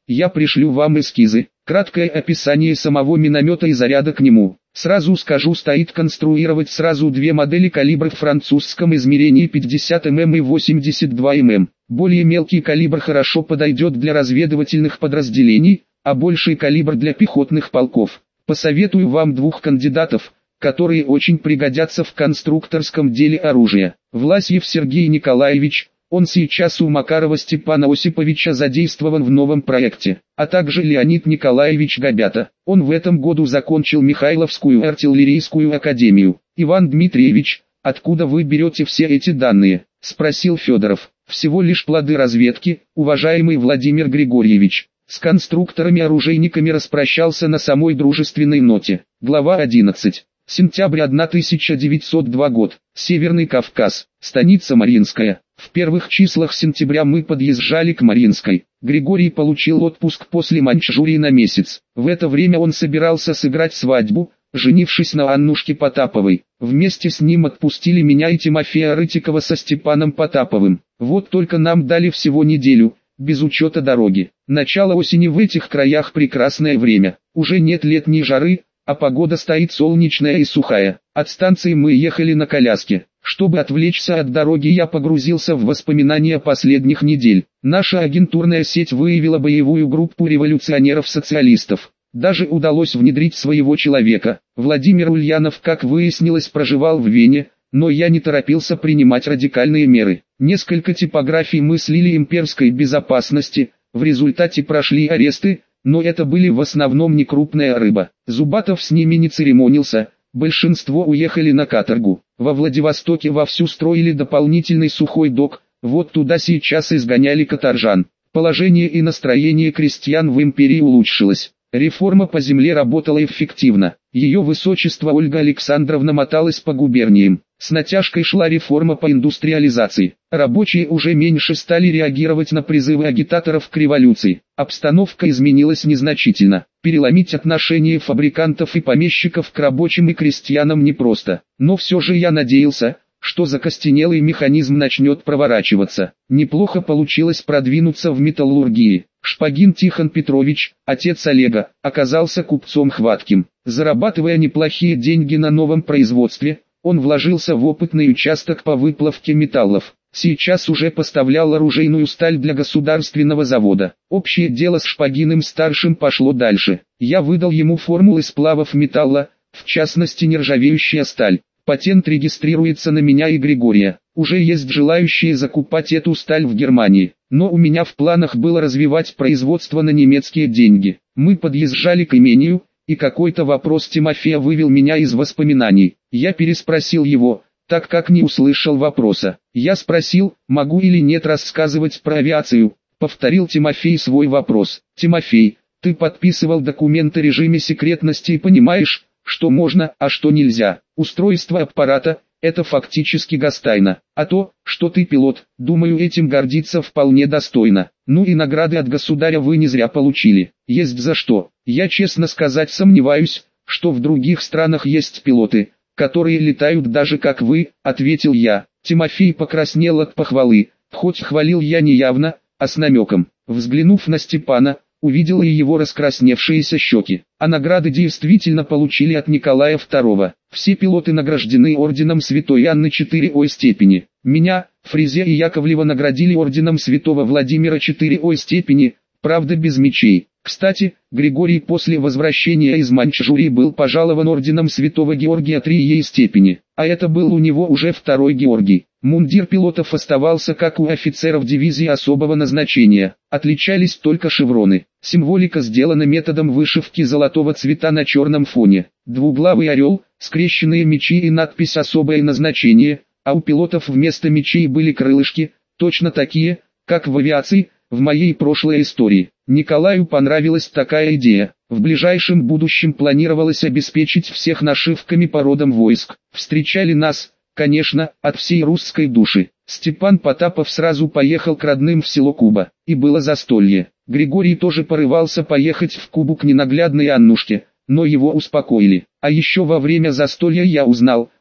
Я пришлю вам эскизы, краткое описание самого миномета и заряда к нему. Сразу скажу, стоит конструировать сразу две модели калибра в французском измерении пятьдесят миллиметров и восемьдесят два миллиметра. Более мелкий калибр хорошо подойдет для разведывательных подразделений, а больший калибр для пехотных полков. Посоветую вам двух кандидатов, которые очень пригодятся в конструкторском деле оружия. Власьев Сергей Николаевич, он сейчас у Макарова Степана Осиповича задействован в новом проекте, а также Леонид Николаевич Габята. Он в этом году закончил Михайловскую артиллерийскую академию. Иван Дмитриевич, откуда вы берете все эти данные? Спросил Федоров. Всего лишь плоды разведки, уважаемый Владимир Григорьевич. С конструкторами-оружейниками распрощался на самой дружественной ноте. Глава одиннадцать. Сентябрь тысяча девятьсот второй год. Северный Кавказ. Станица Мариинская. В первых числах сентября мы подъезжали к Мариинской. Григорий получил отпуск после Маньчжурии на месяц. В это время он собирался сыграть свадьбу, женившись на Аннушке Потаповой. Вместе с ним отпустили меня и Тимофея Рытикова со Степаном Потаповым. Вот только нам дали всего неделю, без учета дороги. Начало осени в этих краях прекрасное время. Уже нет летней жары, а погода стоит солнечная и сухая. От станции мы ехали на коляске. Чтобы отвлечься от дороги, я погрузился в воспоминания последних недель. Наша агентурная сеть выявила боевую группу революционеров-социалистов. Даже удалось внедрить своего человека. Владимир Ульянов, как выяснилось, проживал в Вене, но я не торопился принимать радикальные меры. Несколько типографий мы слили имперской безопасности, в результате прошли аресты, но это были в основном не крупная рыба. Зубатов с ними не церемонился, большинство уехали на каторгу. Во Владивостоке вовсю строили дополнительный сухой док, вот туда сейчас изгоняли каторжан. Положение и настроение крестьян в империи улучшилось. Реформа по земле работала эффективно. Ее высочество Ольга Александровна моталась по губерниям. С натяжкой шла реформа по индустриализации. Рабочие уже меньше стали реагировать на призывы агитаторов к революции. Обстановка изменилась незначительно. Переломить отношение фабрикантов и помещиков к рабочим и крестьянам непросто. Но все же я надеялся, что закостенелый механизм начнет проворачиваться. Неплохо получилось продвинуться в металлургии. Шпагин Тихон Петрович, отец Олега, оказался купцом хватким. Зарабатывая неплохие деньги на новом производстве, он вложился в опытный участок по выплавке металлов. Сейчас уже поставлял оружейную сталь для государственного завода. Общее дело с Шпагиным-старшим пошло дальше. Я выдал ему формулы сплавов металла, в частности нержавеющая сталь. Патент регистрируется на меня и Григория. Уже есть желающие закупать эту сталь в Германии. Но у меня в планах было развивать производство на немецкие деньги. Мы подъезжали к имению, и какой-то вопрос Тимофея вывел меня из воспоминаний. Я переспросил его, так как не услышал вопроса. Я спросил, могу или нет рассказывать про авиацию. Повторил Тимофей свой вопрос. Тимофей, ты подписывал документы о режиме секретности и понимаешь, что можно, а что нельзя. Устройство аппарата – это фактически гостайна. А то, что ты пилот, думаю, этим гордиться вполне достойно. Ну и награды от государя вы не зря получили. Есть за что. Я, честно сказать, сомневаюсь, что в других странах есть пилоты, которые летают даже как вы, ответил я. Тимофей покраснел от похвалы, хоть хвалил я не явно, а с намеком. Взглянув на Степана, увидел и его раскрасневшиеся щеки. А награды действительно получили от Николая второго. Все пилоты награждены орденом Святой Анны четыре Ой степени. Меня, Фрезе и Яковлева наградили орденом Святого Владимира четыре Ой степени, правда без мечей. Кстати, Григорий после возвращения из Маньчжурии был пожалован орденом Святого Георгия три Ей степени, а это был у него уже второй Георгий. Мундир пилотов оставался как у офицеров дивизии особого назначения, отличались только шевроны. Символика сделана методом вышивки золотого цвета на черном фоне. Двуглавый орел, скрещенные мечи и надпись «Особое назначение», а у пилотов вместо мечей были крылышки, точно такие, как в авиации, в моей прошлой истории. Николаю понравилась такая идея. В ближайшем будущем планировалось обеспечить всех нашивками по родам войск. Встречали нас, конечно, от всей русской души. Степан Потапов сразу поехал к родным в село Куба, и было застолье. Григорий тоже порывался поехать в Кубу к ненаглядной Аннушке, но его успокоили. А еще во время застолья я узнал,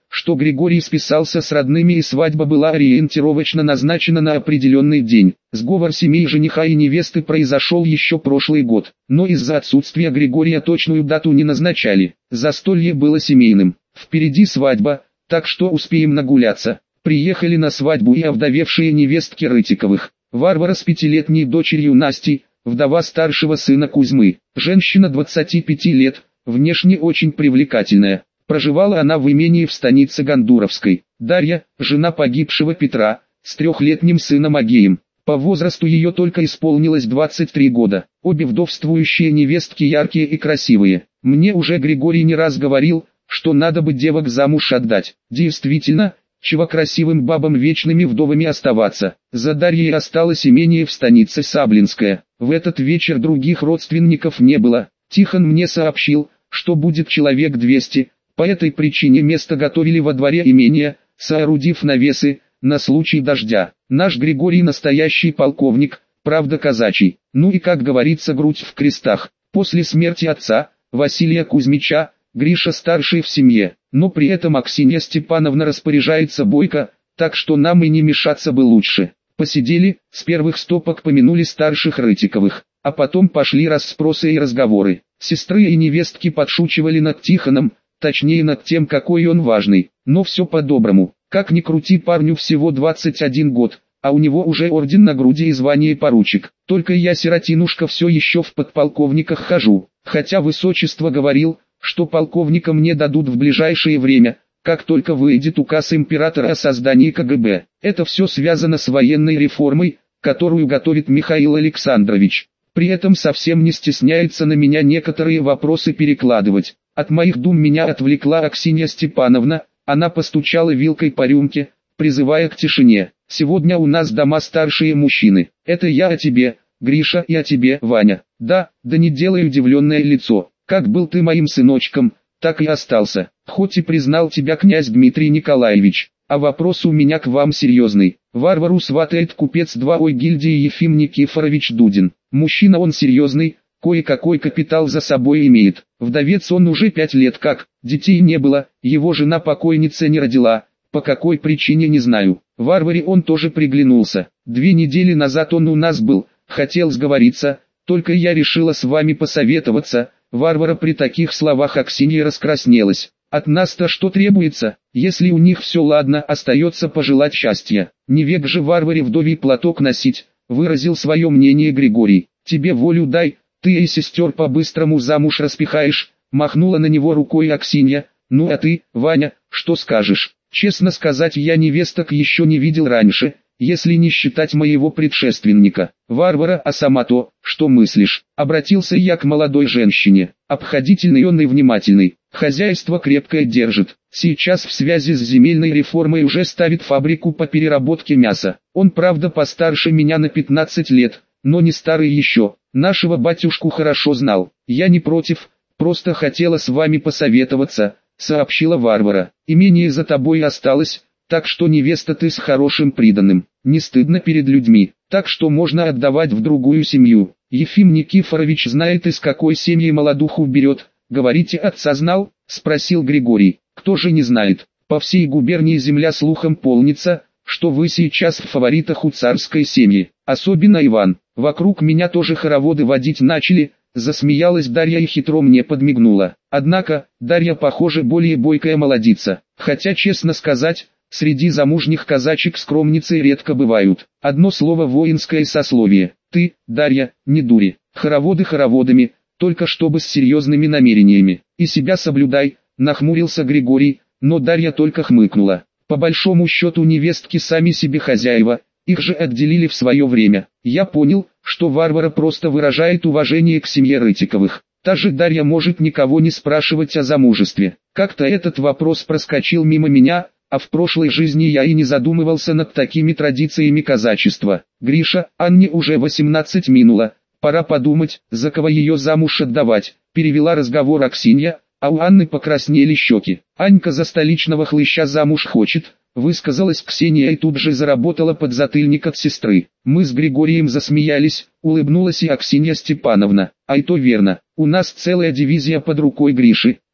что Григорий списался с родными и свадьба была ориентировочно назначена на определенный день. Сговор семей жениха и невесты произошел еще прошлый год, но из-за отсутствия Григория точную дату не назначали. Застолье было семейным. Впереди свадьба, так что успеем нагуляться. Приехали на свадьбу и овдовевшие невестки Рытиковых. Варвара с пятилетней дочерью Настей, вдова старшего сына Кузьмы. Женщина двадцати пяти лет, внешне очень привлекательная. Проживала она в имении в станице Гондуровской. Дарья, жена погибшего Петра, с трехлетним сыном Агеем. По возрасту ее только исполнилось двадцать три года. Обе вдовствующие невестки яркие и красивые. Мне уже Григорий не раз говорил, что надо бы девок замуж отдать. Действительно, чего красивым бабам вечными вдовами оставаться. За Дарьей осталось имение в станице Саблинское. В этот вечер других родственников не было. Тихон мне сообщил, что будет человек двести. По этой причине место готовили во дворе имения, соорудив навесы, на случай дождя. Наш Григорий настоящий полковник, правда казачий. Ну и как говорится, грудь в крестах. После смерти отца, Василия Кузьмича, Гриша старший в семье. Но при этом Аксинья Степановна распоряжается бойко, так что нам и не мешаться бы лучше. Посидели, с первых стопок помянули старших Рытиковых, а потом пошли расспросы и разговоры. Сестры и невестки подшучивали над Тихоном, точнее над тем, какой он важный, но все по-доброму. Как ни крути, парню всего двадцать один год, а у него уже орден на груди и звание поручик. Только я, сиротинушка, все еще в подполковниках хожу, хотя высочество говорил, что полковника мне дадут в ближайшее время, как только выйдет указ императора о создании ка гэ бэ. Это все связано с военной реформой, которую готовит Михаил Александрович. При этом совсем не стесняется на меня некоторые вопросы перекладывать. От моих дум меня отвлекла Аксинья Степановна, она постучала вилкой по рюмке, призывая к тишине. Сегодня у нас дома старшие мужчины. Это я о тебе, Гриша, и о тебе, Ваня. Да, да не делай удивленное лицо. Как был ты моим сыночком, так и остался. Хоть и признал тебя князь Дмитрий Николаевич. А вопрос у меня к вам серьезный. Варвару сватает купец двоой гильдии Ефим Никифорович Дудин. Мужчина он серьезный, кое-какой капитал за собой имеет. Вдовец он уже пять лет как, детей не было, его жена покойница не родила, по какой причине не знаю. Варваре он тоже приглянулся. Две недели назад он у нас был, хотел сговориться, только я решила с вами посоветоваться. Варвара при таких словах Аксинья раскраснелась. От нас-то что требуется, если у них все ладно, остается пожелать счастья. Не век же Варваре вдовий платок носить, выразил свое мнение Григорий. Тебе волю дай, ты и сестер по-быстрому замуж распихаешь, махнула на него рукой Аксинья. Ну а ты, Ваня, что скажешь? Честно сказать, я невесток еще не видел раньше, если не считать моего предшественника. Варвара, а сама то, что мыслишь? Обратился я к молодой женщине. Обходительный он и внимательный, хозяйство крепкое держит. Сейчас в связи с земельной реформой уже ставит фабрику по переработке мяса. Он, правда, постарше меня на пятнадцать лет, но не старый еще. Нашего батюшку хорошо знал. Я не против, просто хотела с вами посоветоваться, сообщила Варвара. Имение за тобой осталось, так что невеста ты с хорошим приданым. Не стыдно перед людьми, так что можно отдавать в другую семью. Ефим Никифорович знает, из какой семьи молодуху берет. Говорите, отца знал? Спросил Григорий. Кто же не знает? По всей губернии земля слухом полнится, что вы сейчас в фаворитах у царской семьи. Особенно Иван. Вокруг меня тоже хороводы водить начали. Засмеялась Дарья и хитро мне подмигнула. Однако, Дарья, похоже, более бойкая молодица. Хотя, честно сказать, среди замужних казачек скромницы редко бывают. Одно слово — воинское сословие. Ты, Дарья, не дури. Хороводы хороводами, только чтобы с серьезными намерениями. И себя соблюдай, нахмурился Григорий, но Дарья только хмыкнула. По большому счету невестки сами себе хозяева, их же отделили в свое время. Я понял, что Варвара просто выражает уважение к семье Рытиковых. Та же Дарья может никого не спрашивать о замужестве. Как-то этот вопрос проскочил мимо меня, а в прошлой жизни я и не задумывался над такими традициями казачества. Гриша, Анне уже восемнадцать минуло, пора подумать, за кого ее замуж отдавать, перевела разговор Аксинья, а у Анны покраснели щеки. Анька за столичного хлыща замуж хочет, высказалась Ксения и тут же заработала подзатыльник от сестры. Мы с Григорием засмеялись, улыбнулась и Аксинья Степановна. А и то верно, у нас целая дивизия под рукой Гриши.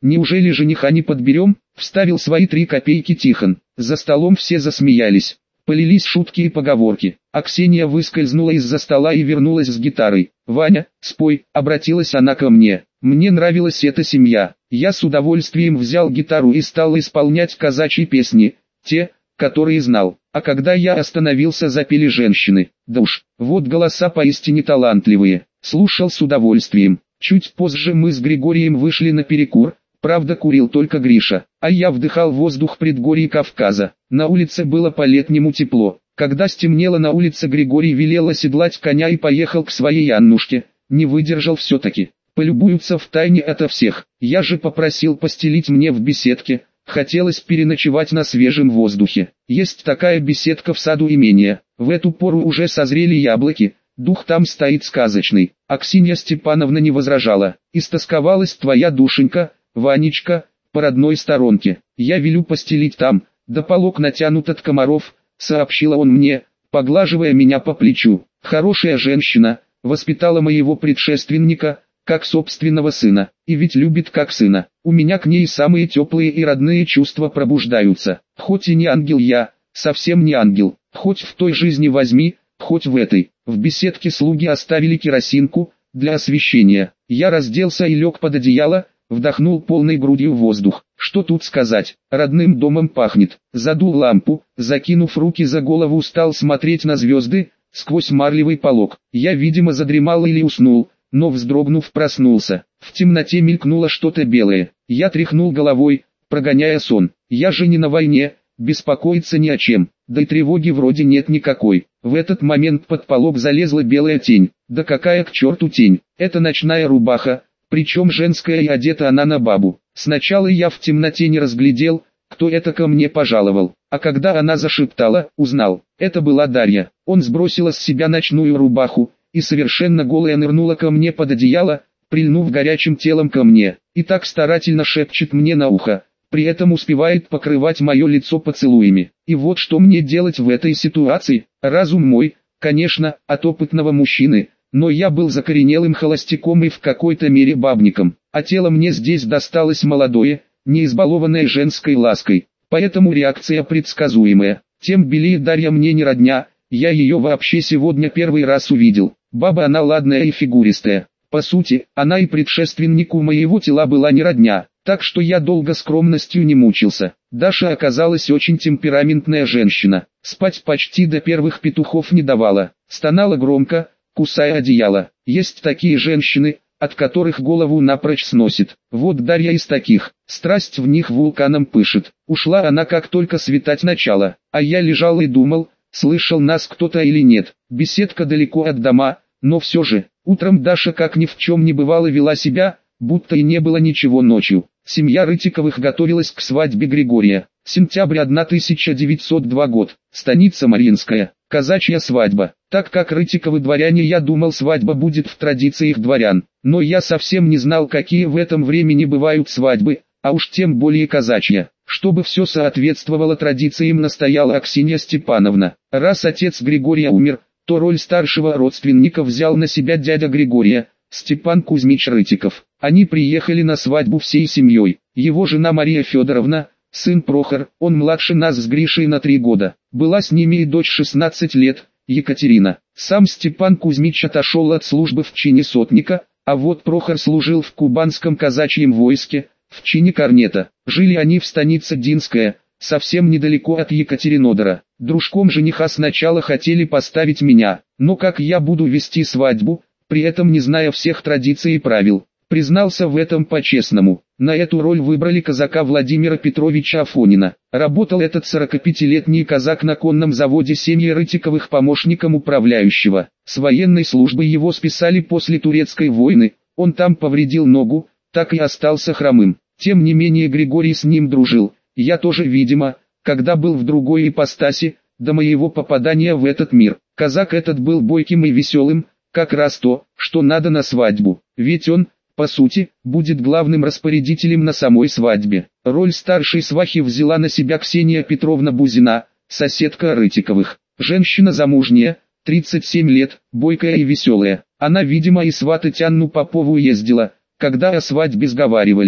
неужели жениха не подберем? Вставил свои три копейки Тихон. За столом все засмеялись. Полились шутки и поговорки. А Ксения выскользнула из-за стола и вернулась с гитарой. «Ваня, спой», — обратилась она ко мне. Мне нравилась эта семья. Я с удовольствием взял гитару и стал исполнять казачьи песни, те, которые знал. А когда я остановился, запели женщины. Да уж, вот голоса поистине талантливые. Слушал с удовольствием. Чуть позже мы с Григорием вышли на перекур. Правда, курил только Гриша, а я вдыхал воздух предгорий Кавказа. На улице было по-летнему тепло. Когда стемнело на улице, Григорий велел оседлать коня и поехал к своей Аннушке. Не выдержал все-таки. Полюбуются втайне ото всех. Я же попросил постелить мне в беседке. Хотелось переночевать на свежем воздухе. Есть такая беседка в саду имения. В эту пору уже созрели яблоки. Дух там стоит сказочный. Аксинья Степановна не возражала. Истосковалась твоя душенька, Ванечка, по родной сторонке. Я велю постелить там, да полог натянут от комаров, сообщила он мне, поглаживая меня по плечу. Хорошая женщина, воспитала моего предшественника, как собственного сына, и ведь любит как сына. У меня к ней самые теплые и родные чувства пробуждаются. Хоть и не ангел я, совсем не ангел, хоть в той жизни возьми, хоть в этой. В беседке слуги оставили керосинку для освещения. Я разделся и лег под одеяло, вдохнул полной грудью воздух. Что тут сказать, родным домом пахнет. Задул лампу, закинув руки за голову, стал смотреть на звезды, сквозь марлевый полог. Я, видимо, задремал или уснул, но вздрогнув, проснулся. В темноте мелькнуло что-то белое. Я тряхнул головой, прогоняя сон. Я же не на войне, беспокоиться ни о чем, да и тревоги вроде нет никакой. В этот момент под полог залезла белая тень. Да какая к черту тень, это ночная рубаха. Причем женская, и одета она на бабу. Сначала я в темноте не разглядел, кто это ко мне пожаловал, а когда она зашептала, узнал. Это была Дарья. Он сбросила с себя ночную рубаху, и совершенно голая нырнула ко мне под одеяло, прильнув горячим телом ко мне, и так старательно шепчет мне на ухо, при этом успевает покрывать мое лицо поцелуями. И вот что мне делать в этой ситуации? Разум мой, конечно, от опытного мужчины, но я был закоренелым холостяком и в какой-то мере бабником, а тело мне здесь досталось молодое, не избалованное женской лаской, поэтому реакция предсказуемая. Тем белее Дарья мне не родня, я ее вообще сегодня первый раз увидел. Баба она ладная и фигуристая. По сути, она и предшественнику моего тела была не родня, так что я долго скромностью не мучился. Даша оказалась очень темпераментная женщина, спать почти до первых петухов не давала, стонала громко, кусая одеяло. Есть такие женщины, от которых голову напрочь сносит. Вот Дарья из таких, страсть в них вулканом пышет. Ушла она как только светать начало, а я лежал и думал, слышал нас кто-то или нет. Беседка далеко от дома, но все же, утром Даша как ни в чем не бывало вела себя, будто и не было ничего ночью. Семья Рытиковых готовилась к свадьбе Григория. Сентябрь тысяча девятьсот второй год. Станица Мариинская. Казачья свадьба. Так как Рытиковы дворяне, я думал, свадьба будет в традициях дворян. Но я совсем не знал, какие в этом времени бывают свадьбы, а уж тем более казачья. Чтобы все соответствовало традициям, настояла Аксинья Степановна. Раз отец Григория умер, то роль старшего родственника взял на себя дядя Григория, Степан Кузьмич Рытиков. Они приехали на свадьбу всей семьей. Его жена Мария Федоровна, сын Прохор, он младше нас с Гришей на три года. Была с ними и дочь шестнадцать лет, Екатерина. Сам Степан Кузьмич отошел от службы в чине сотника, а вот Прохор служил в кубанском казачьем войске, в чине корнета. Жили они в станице Динская, совсем недалеко от Екатеринодара. Дружком жениха сначала хотели поставить меня, но как я буду вести свадьбу, при этом не зная всех традиций и правил, признался в этом по-честному. На эту роль выбрали казака Владимира Петровича Афонина. Работал этот сорокапятилетний казак на конном заводе семьи Рытиковых помощником управляющего. С военной службы его списали после турецкой войны, он там повредил ногу, так и остался хромым. Тем не менее Григорий с ним дружил. Я тоже, видимо, когда был в другой ипостаси, до моего попадания в этот мир. Казак этот был бойким и веселым, как раз то, что надо на свадьбу. Ведь он, по сути, будет главным распорядителем на самой свадьбе. Роль старшей свахи взяла на себя Ксения Петровна Бузина, соседка Рытиковых. Женщина замужняя, тридцать семь лет, бойкая и веселая. Она, видимо, и сватать Анну Попову ездила, когда о свадьбе сговаривались.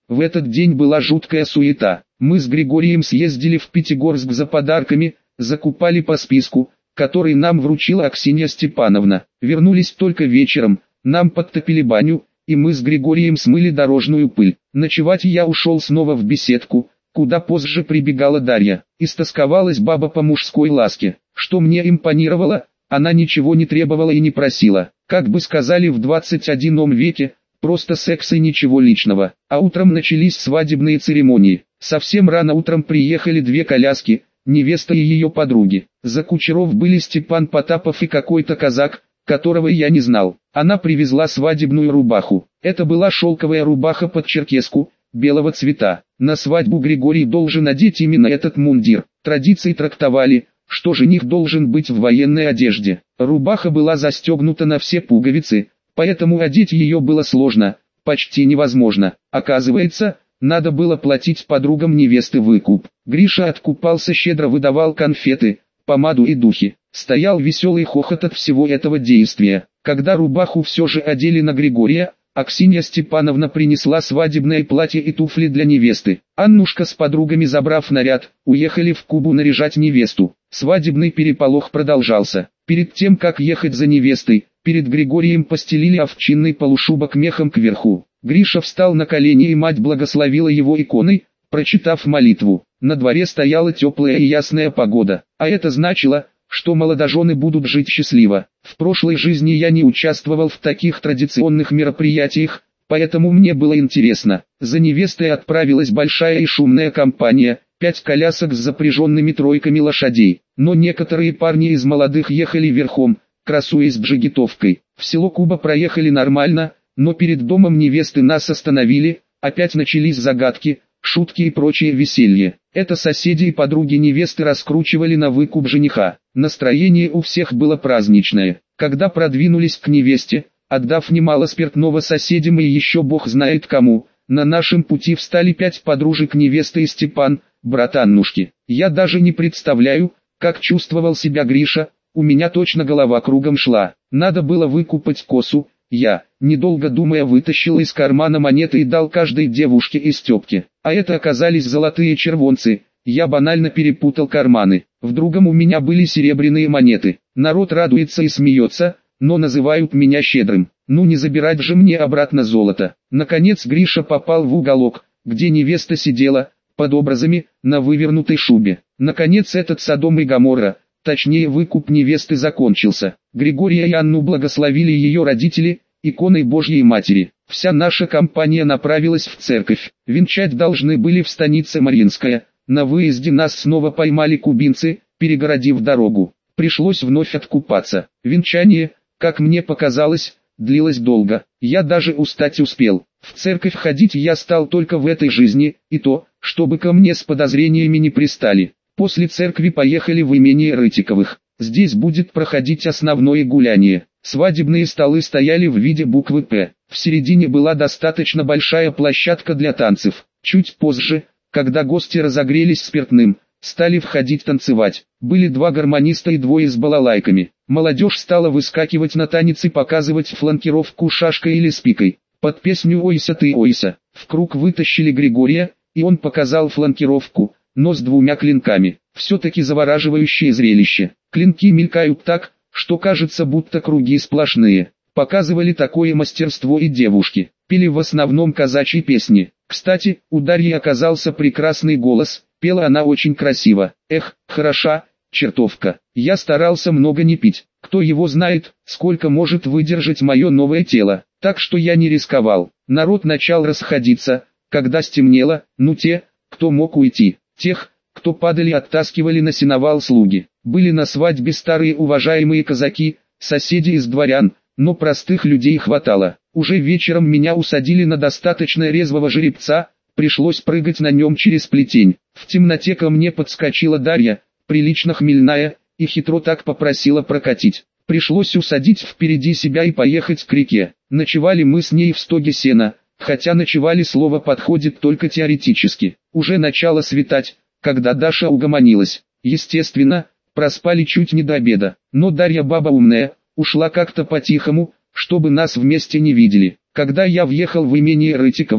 В этот день была жуткая суета. Мы с Григорием съездили в Пятигорск за подарками, закупали по списку, который нам вручила Аксинья Степановна. Вернулись только вечером, нам подтопили баню, и мы с Григорием смыли дорожную пыль. Ночевать я ушел снова в беседку, куда позже прибегала Дарья. Истосковалась баба по мужской ласке, что мне импонировало, она ничего не требовала и не просила. Как бы сказали в двадцать первом веке, просто секс и ничего личного. А утром начались свадебные церемонии. Совсем рано утром приехали две коляски, невеста и ее подруги. За кучеров были Степан Потапов и какой-то казак, которого я не знал. Она привезла свадебную рубаху. Это была шелковая рубаха под черкеску, белого цвета. На свадьбу Григорий должен надеть именно этот мундир. Традиции трактовали, что жених должен быть в военной одежде. Рубаха была застегнута на все пуговицы, поэтому одеть ее было сложно, почти невозможно. Оказывается, надо было платить подругам невесты выкуп. Гриша откупался, щедро выдавал конфеты, помаду и духи. Стоял веселый хохот от всего этого действия. Когда рубаху все же одели на Григория, Аксинья Степановна принесла свадебное платье и туфли для невесты. Аннушка с подругами, забрав наряд, уехали в Кубу наряжать невесту. Свадебный переполох продолжался. Перед тем, как ехать за невестой, перед Григорием постелили овчинный полушубок мехом кверху. Гриша встал на колени, и мать благословила его иконой, прочитав молитву. На дворе стояла теплая и ясная погода, а это значило, что молодожены будут жить счастливо. В прошлой жизни я не участвовал в таких традиционных мероприятиях, поэтому мне было интересно. За невестой отправилась большая и шумная компания, пять колясок с запряженными тройками лошадей. Но некоторые парни из молодых ехали верхом, красуясь джигитовкой. В село Куба проехали нормально, но перед домом невесты нас остановили, опять начались загадки, шутки и прочее веселье. Это соседи и подруги невесты раскручивали на выкуп жениха. Настроение у всех было праздничное. Когда продвинулись к невесте, отдав немало спиртного соседям и еще бог знает кому, на нашем пути встали пять подружек невесты и Степан, брат Аннушки. Я даже не представляю, как чувствовал себя Гриша, у меня точно голова кругом шла. Надо было выкупать косу. Я, недолго думая, вытащил из кармана монеты и дал каждой девушке и Степке. А это оказались золотые червонцы. Я банально перепутал карманы. В другом у меня были серебряные монеты. Народ радуется и смеется, но называют меня щедрым. Ну не забирать же мне обратно золото. Наконец Гриша попал в уголок, где невеста сидела, под образами, на вывернутой шубе. Наконец этот Содом и Гоморра, точнее выкуп невесты, закончился. Григория и Анну благословили ее родители, иконой Божьей Матери. Вся наша компания направилась в церковь. Венчать должны были в станице Мариинская. На выезде нас снова поймали кубинцы, перегородив дорогу. Пришлось вновь откупаться. Венчание, как мне показалось, длилось долго. Я даже устать успел. В церковь ходить я стал только в этой жизни, и то, чтобы ко мне с подозрениями не пристали. После церкви поехали в имение Рытиковых. Здесь будет проходить основное гуляние. Свадебные столы стояли в виде буквы «П». В середине была достаточно большая площадка для танцев. Чуть позже, когда гости разогрелись спиртным, стали входить танцевать. Были два гармониста и двое с балалайками. Молодежь стала выскакивать на танец и показывать фланкировку шашкой или спикой. Под песню «Ойся ты, ойся» в круг вытащили Григория, и он показал фланкировку, но с двумя клинками. Все-таки завораживающее зрелище. Клинки мелькают так, что кажется, будто круги сплошные. Показывали такое мастерство и девушки. Пели в основном казачьи песни. Кстати, у Дарьи оказался прекрасный голос, пела она очень красиво. Эх, хороша, чертовка. Я старался много не пить. Кто его знает, сколько может выдержать мое новое тело. Так что я не рисковал. Народ начал расходиться, когда стемнело, ну те, кто мог уйти. Тех, кто падали, оттаскивали на сеновал слуги. Были на свадьбе старые уважаемые казаки, соседи из дворян, но простых людей хватало. Уже вечером меня усадили на достаточно резвого жеребца, пришлось прыгать на нем через плетень. В темноте ко мне подскочила Дарья, прилично хмельная, и хитро так попросила прокатить. Пришлось усадить впереди себя и поехать к реке. Ночевали мы с ней в стоге сена, хотя ночевали слово подходит только теоретически. Уже начало светать, когда Даша угомонилась. Естественно, проспали чуть не до обеда, но Дарья баба умная, ушла как-то по-тихому, чтобы нас вместе не видели. Когда я въехал в имение Рытиковых,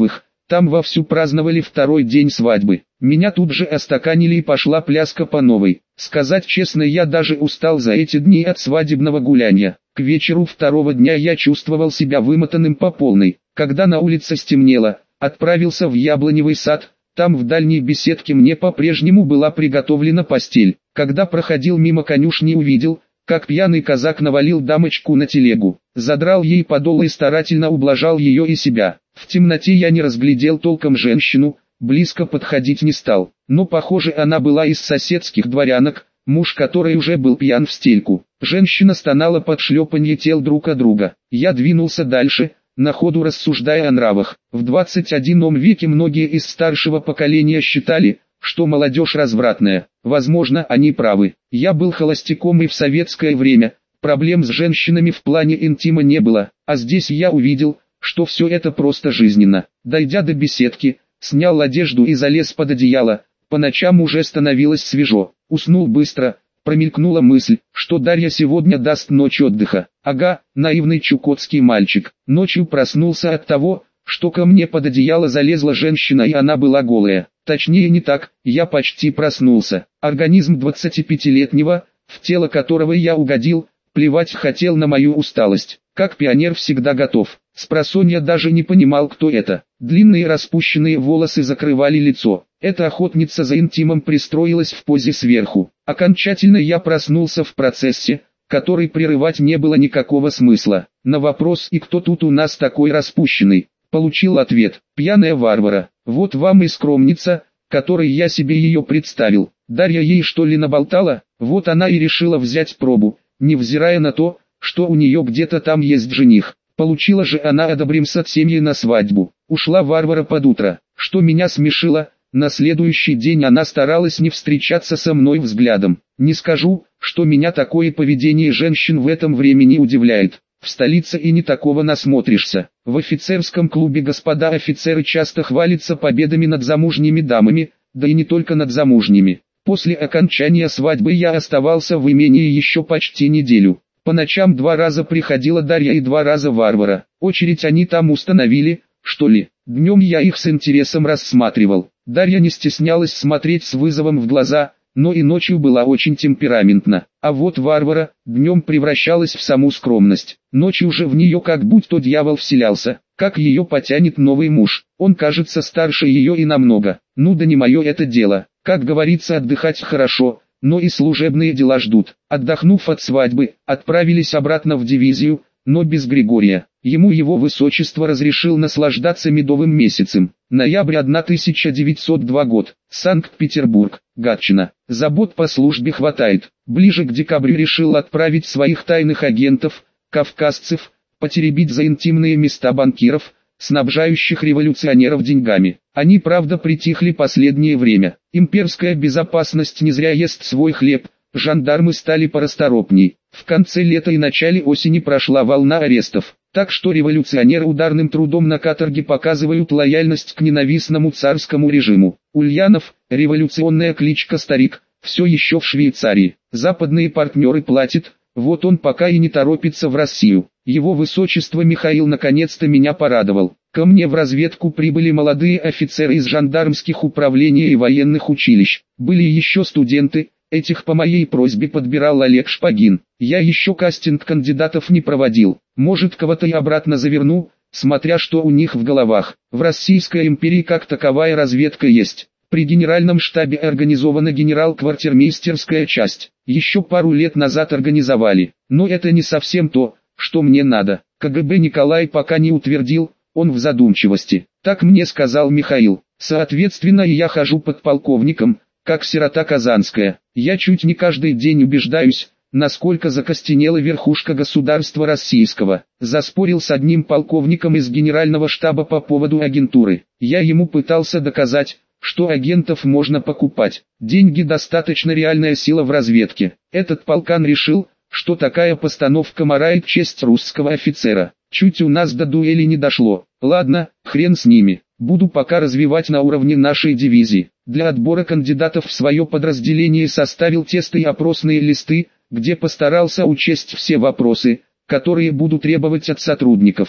Там вовсю праздновали второй день свадьбы. Меня тут же остаканили и пошла пляска по новой. Сказать честно, я даже устал за эти дни от свадебного гуляния. К вечеру второго дня я чувствовал себя вымотанным по полной. Когда на улице стемнело, отправился в яблоневый сад. Там в дальней беседке мне по-прежнему была приготовлена постель. Когда проходил мимо конюшни, увидел, как пьяный казак навалил дамочку на телегу, задрал ей подол и старательно ублажал ее и себя. В темноте я не разглядел толком женщину, близко подходить не стал, но похоже она была из соседских дворянок, муж которой уже был пьян в стельку. Женщина стонала под шлепанье тел друг от друга. Я двинулся дальше, на ходу рассуждая о нравах. В двадцать первом веке многие из старшего поколения считали, что молодежь развратная. Возможно, они правы. Я был холостяком и в советское время проблем с женщинами в плане интима не было, а здесь я увидел, что все это просто жизненно. Дойдя до беседки, снял одежду и залез под одеяло. По ночам уже становилось свежо. Уснул быстро. Промелькнула мысль, что Дарья сегодня даст ночь отдыха. Ага, наивный чукотский мальчик. Ночью проснулся от того, что ко мне под одеяло залезла женщина и она была голая. Точнее не так, я почти проснулся. Организм двадцатипятилетнего, в тело которого я угодил, плевать хотел на мою усталость. Как пионер всегда готов. Спросонья даже не понимал, кто это. Длинные распущенные волосы закрывали лицо. Эта охотница за интимом пристроилась в позе сверху. Окончательно я проснулся в процессе, который прерывать не было никакого смысла. На вопрос «И кто тут у нас такой распущенный?» получил ответ: пьяная Варвара. Вот вам и скромница, которой я себе ее представил. Дарья ей что ли наболтала? Вот она и решила взять пробу, невзирая на то, что у нее где-то там есть жених. Получила же она одобримс от семьи на свадьбу. Ушла Варвара под утро. Что меня смешило, на следующий день она старалась не встречаться со мной взглядом. Не скажу, что меня такое поведение женщин в этом времени удивляет. В столице и не такого насмотришься. В офицерском клубе господа офицеры часто хвалятся победами над замужними дамами, да и не только над замужними. После окончания свадьбы я оставался в имении еще почти неделю. По ночам два раза приходила Дарья и два раза Варвара. Очередь они там установили, что ли. Днем я их с интересом рассматривал. Дарья не стеснялась смотреть с вызовом в глаза, но и ночью была очень темпераментна. А вот Варвара днем превращалась в саму скромность. Ночью же в нее как будто дьявол вселялся. Как ее потянет новый муж. Он кажется старше ее и намного. Ну да не мое это дело. Как говорится, отдыхать хорошо, но и служебные дела ждут. Отдохнув от свадьбы, отправились обратно в дивизию, но без Григория. Ему его высочество разрешил наслаждаться медовым месяцем. Ноябрь тысяча девятьсот второй год. Санкт-Петербург, Гатчина. Забот по службе хватает. Ближе к декабрю решил отправить своих тайных агентов, кавказцев, потеребить за интимные места банкиров, снабжающих революционеров деньгами. Они, правда, притихли последнее время. Имперская безопасность не зря ест свой хлеб. Жандармы стали порасторопней. В конце лета и начале осени прошла волна арестов. Так что революционеры ударным трудом на каторге показывают лояльность к ненавистному царскому режиму. Ульянов, революционная кличка Старик, все еще в Швейцарии. Западные партнеры платят, вот он пока и не торопится в Россию. Его высочество Михаил наконец-то меня порадовал. Ко мне в разведку прибыли молодые офицеры из жандармских управлений и военных училищ. Были еще студенты. Этих по моей просьбе подбирал Олег Шпагин. Я еще кастинг кандидатов не проводил. Может, кого-то и обратно заверну, смотря что у них в головах. В Российской империи как таковая разведка есть. При генеральном штабе организована генерал-квартирмейстерская часть. Еще пару лет назад организовали. Но это не совсем то, что мне надо. КГБ Николай пока не утвердил, он в задумчивости. Так мне сказал Михаил. Соответственно, и я хожу под полковником, как сирота казанская. Я чуть не каждый день убеждаюсь, насколько закостенела верхушка государства российского. Заспорил с одним полковником из генерального штаба по поводу агентуры. Я ему пытался доказать, что агентов можно покупать. Деньги достаточно реальная сила в разведке. Этот полкан решил, что такая постановка марает честь русского офицера. Чуть у нас до дуэли не дошло. Ладно, хрен с ними. Буду пока развивать на уровне нашей дивизии. Для отбора кандидатов в свое подразделение составил тесты и опросные листы, где постарался учесть все вопросы, которые буду требовать от сотрудников.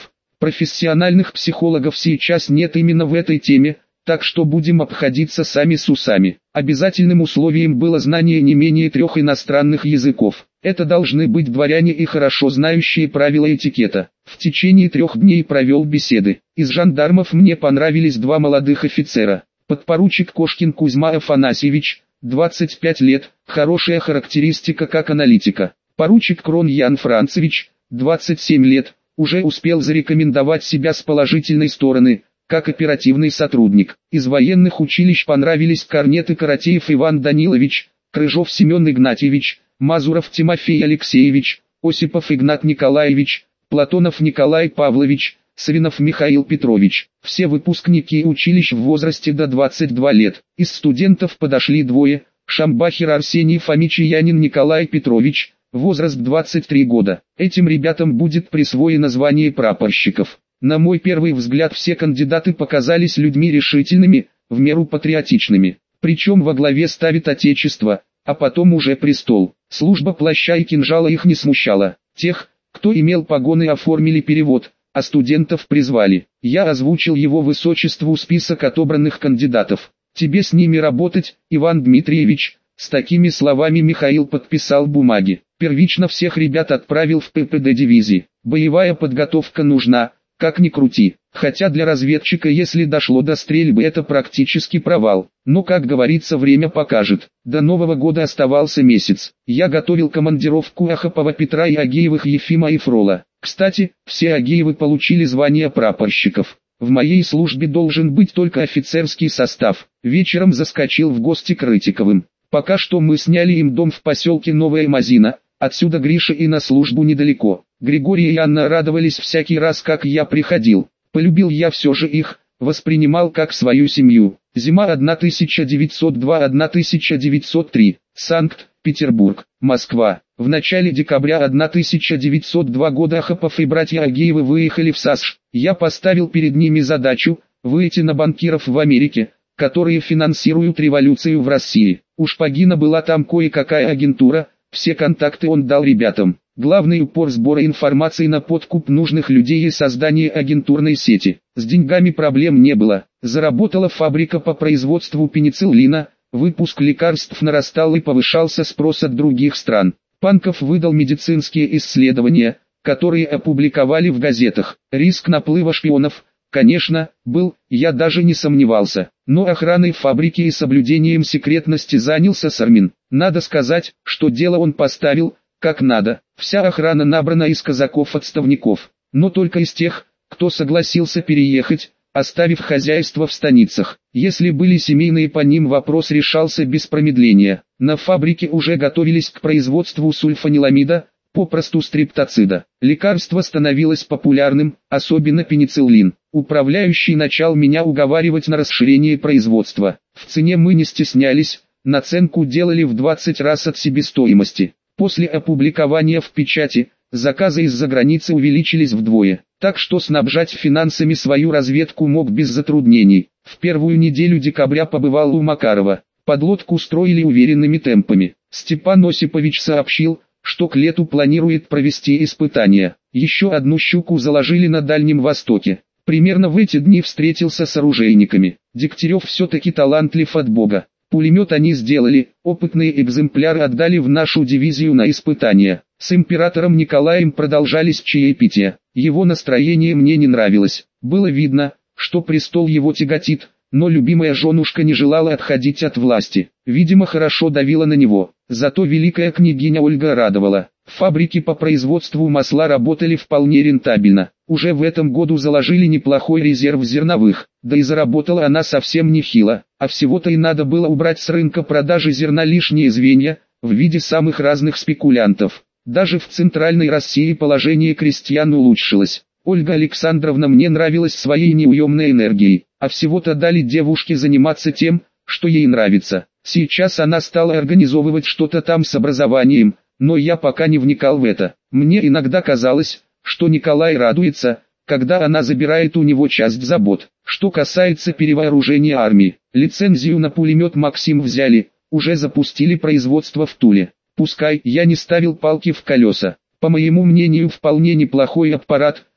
Профессиональных психологов сейчас нет именно в этой теме, так что будем обходиться сами с усами. Обязательным условием было знание не менее трех иностранных языков. Это должны быть дворяне и хорошо знающие правила этикета. В течение трех дней провел беседы. Из жандармов мне понравились два молодых офицера. Подпоручик Кошкин Кузьма Афанасьевич, двадцать пять лет, хорошая характеристика как аналитика. Поручик Крон Ян Францевич, двадцать семь лет, уже успел зарекомендовать себя с положительной стороны, как оперативный сотрудник. Из военных училищ понравились корнеты Каратеев Иван Данилович, Крыжов Семен Игнатьевич, Мазуров Тимофей Алексеевич, Осипов Игнат Николаевич, Платонов Николай Павлович, Савинов Михаил Петрович. Все выпускники училищ в возрасте до двадцати двух лет. Из студентов подошли двое: Шамбахер Арсений Фомич и Янин Николай Петрович, возраст двадцать три года. Этим ребятам будет присвоено звание прапорщиков. На мой первый взгляд все кандидаты показались людьми решительными, в меру патриотичными. Причем во главе ставит отечество, а потом уже престол. Служба плаща и кинжала их не смущала. Тех, кто имел погоны, оформили перевод, а студентов призвали. Я озвучил его высочеству список отобранных кандидатов. «Тебе с ними работать, Иван Дмитриевич». С такими словами Михаил подписал бумаги. Первично всех ребят отправил в ППД дивизии. Боевая подготовка нужна, как ни крути. Хотя для разведчика, если дошло до стрельбы, это практически провал. Но, как говорится, время покажет. До Нового года оставался месяц. Я готовил командировку Ахапова Петра и Агеевых Ефима и Фрола. Кстати, все Агеевы получили звания прапорщиков. В моей службе должен быть только офицерский состав. Вечером заскочил в гости к Рытиковым. Пока что мы сняли им дом в поселке Новая Мазина, отсюда Гриша и на службу недалеко. Григорий и Анна радовались всякий раз, как я приходил. Полюбил я все же их, воспринимал как свою семью. Зима тысяча девятьсот два — тысяча девятьсот три, Санкт-Петербург, Москва. В начале декабря тысяча девятьсот два года Ахапов и братья Агеевы выехали в САСШ. Я поставил перед ними задачу выйти на банкиров в Америке, которые финансируют революцию в России. У Шпагина была там кое-какая агентура, все контакты он дал ребятам. Главный упор сбора информации на подкуп нужных людей и создание агентурной сети. С деньгами проблем не было. Заработала фабрика по производству пенициллина, выпуск лекарств нарастал и повышался спрос от других стран. Панков выдал медицинские исследования, которые опубликовали в газетах. Риск наплыва шпионов, конечно, был, я даже не сомневался. Но охраной фабрики и соблюдением секретности занялся Сармин. Надо сказать, что дело он поставил как надо. Вся охрана набрана из казаков-отставников, но только из тех, кто согласился переехать, оставив хозяйство в станицах. Если были семейные, по ним вопрос решался без промедления. На фабрике уже готовились к производству сульфаниламида, попросту стриптоцида. Лекарство становилось популярным, особенно пенициллин. Управляющий начал меня уговаривать на расширение производства. В цене мы не стеснялись, наценку делали в двадцать раз от себестоимости. После опубликования в печати, заказы из-за границы увеличились вдвое, так что снабжать финансами свою разведку мог без затруднений. В первую неделю декабря побывал у Макарова. Подлодку строили уверенными темпами. Степан Осипович сообщил, что к лету планирует провести испытания. Еще одну щуку заложили на Дальнем Востоке. Примерно в эти дни встретился с оружейниками. Дегтярев все-таки талантлив от Бога. Пулемет они сделали, опытные экземпляры отдали в нашу дивизию на испытания. С императором Николаем продолжались чаепития. Его настроение мне не нравилось. Было видно, что престол его тяготит, но любимая женушка не желала отходить от власти. Видимо, хорошо давила на него. Зато великая княгиня Ольга радовала. Фабрики по производству масла работали вполне рентабельно. Уже в этом году заложили неплохой резерв зерновых, да и заработала она совсем нехило. А всего-то и надо было убрать с рынка продажи зерна лишние звенья, в виде самых разных спекулянтов. Даже в центральной России положение крестьян улучшилось. Ольга Александровна мне нравилась своей неуемной энергией, а всего-то дали девушке заниматься тем, что ей нравится. Сейчас она стала организовывать что-то там с образованием, но я пока не вникал в это. Мне иногда казалось, что Николай радуется, когда она забирает у него часть забот. Что касается перевооружения армии, лицензию на пулемет «Максим» взяли, уже запустили производство в Туле. Пускай я не ставил палки в колеса. По моему мнению, вполне неплохой аппарат,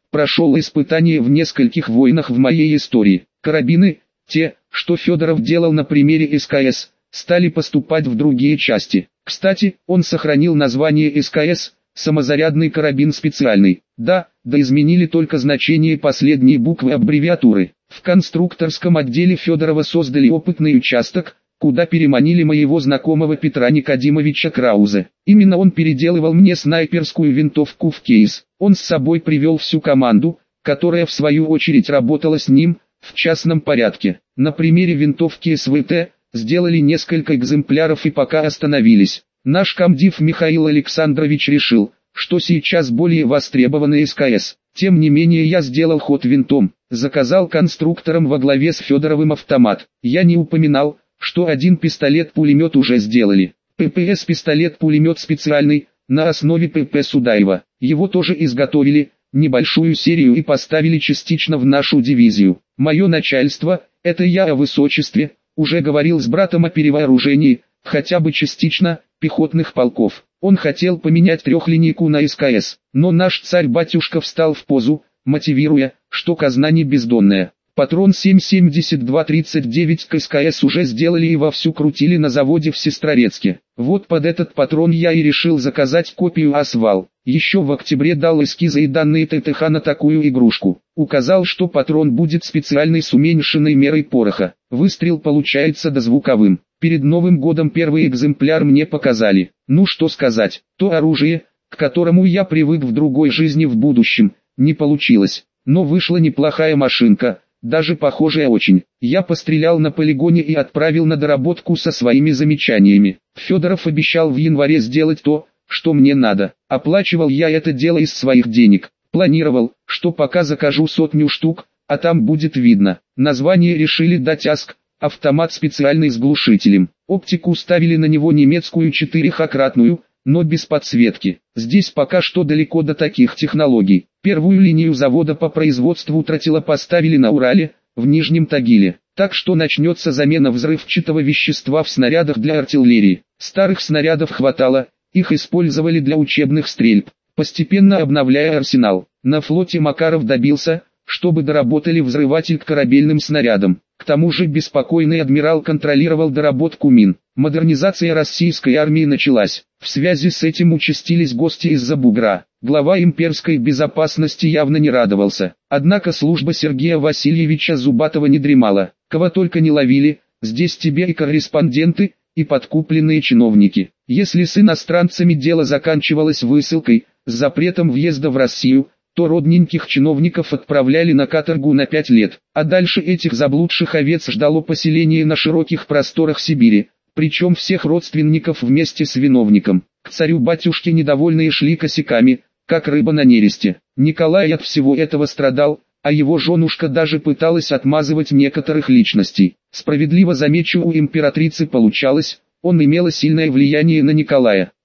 прошел испытания в нескольких войнах в моей истории. Карабины, те, что Федоров делал на примере СКС, стали поступать в другие части. Кстати, он сохранил название СКС, самозарядный карабин специальный. Да, да изменили только значение последней буквы аббревиатуры. В конструкторском отделе Федорова создали опытный участок, куда переманили моего знакомого Петра Никодимовича Краузе. Именно он переделывал мне снайперскую винтовку в кейс. Он с собой привел всю команду, которая в свою очередь работала с ним, в частном порядке. На примере винтовки СВТ сделали несколько экземпляров и пока остановились. Наш комдив Михаил Александрович решил, что сейчас более востребованы СКС. Тем не менее я сделал ход винтом, заказал конструкторам во главе с Федоровым автомат. Я не упоминал, что один пистолет-пулемет уже сделали. ППС пистолет-пулемет специальный, на основе ПП Судаева. Его тоже изготовили, небольшую серию и поставили частично в нашу дивизию. Мое начальство, это я о высочестве, уже говорил с братом о перевооружении, хотя бы частично, пехотных полков. Он хотел поменять трехлинейку на СКС, но наш царь-батюшка встал в позу, мотивируя, что казна не бездонная. Патрон семь семьдесят два тридцать девять к СКС уже сделали и вовсю крутили на заводе в Сестрорецке. Вот под этот патрон я и решил заказать копию АСВАЛ. Еще в октябре дал эскизы и данные ТТХ на такую игрушку. Указал, что патрон будет специальной с уменьшенной мерой пороха. Выстрел получается дозвуковым. Перед Новым годом первый экземпляр мне показали. Ну что сказать, то оружие, к которому я привык в другой жизни в будущем, не получилось. Но вышла неплохая машинка. Даже похожая очень. Я пострелял на полигоне и отправил на доработку со своими замечаниями. Федоров обещал в январе сделать то, что мне надо. Оплачивал я это дело из своих денег. Планировал, что пока закажу сотню штук, а там будет видно. Название решили дать АСК, автомат специальный с глушителем. Оптику ставили на него немецкую четырехкратную, но без подсветки. Здесь пока что далеко до таких технологий. Первую линию завода по производству тротила поставили на Урале, в Нижнем Тагиле. Так что начнется замена взрывчатого вещества в снарядах для артиллерии. Старых снарядов хватало, их использовали для учебных стрельб, постепенно обновляя арсенал. На флоте Макаров добился, чтобы доработали взрыватель к корабельным снарядам. К тому же беспокойный адмирал контролировал доработку мин. Модернизация российской армии началась. В связи с этим участились гости из-за бугра. Глава имперской безопасности явно не радовался. Однако служба Сергея Васильевича Зубатова не дремала. Кого только не ловили, здесь тебе и корреспонденты, и подкупленные чиновники. Если с иностранцами дело заканчивалось высылкой, с запретом въезда в Россию, то родненьких чиновников отправляли на каторгу на пять лет, а дальше этих заблудших овец ждало поселение на широких просторах Сибири, причем всех родственников вместе с виновником. К царю-батюшке недовольные шли косяками, как рыба на нересте. Николай от всего этого страдал, а его женушка даже пыталась отмазывать некоторых личностей. Справедливо замечу, у императрицы получалось, он имела сильное влияние на Николая.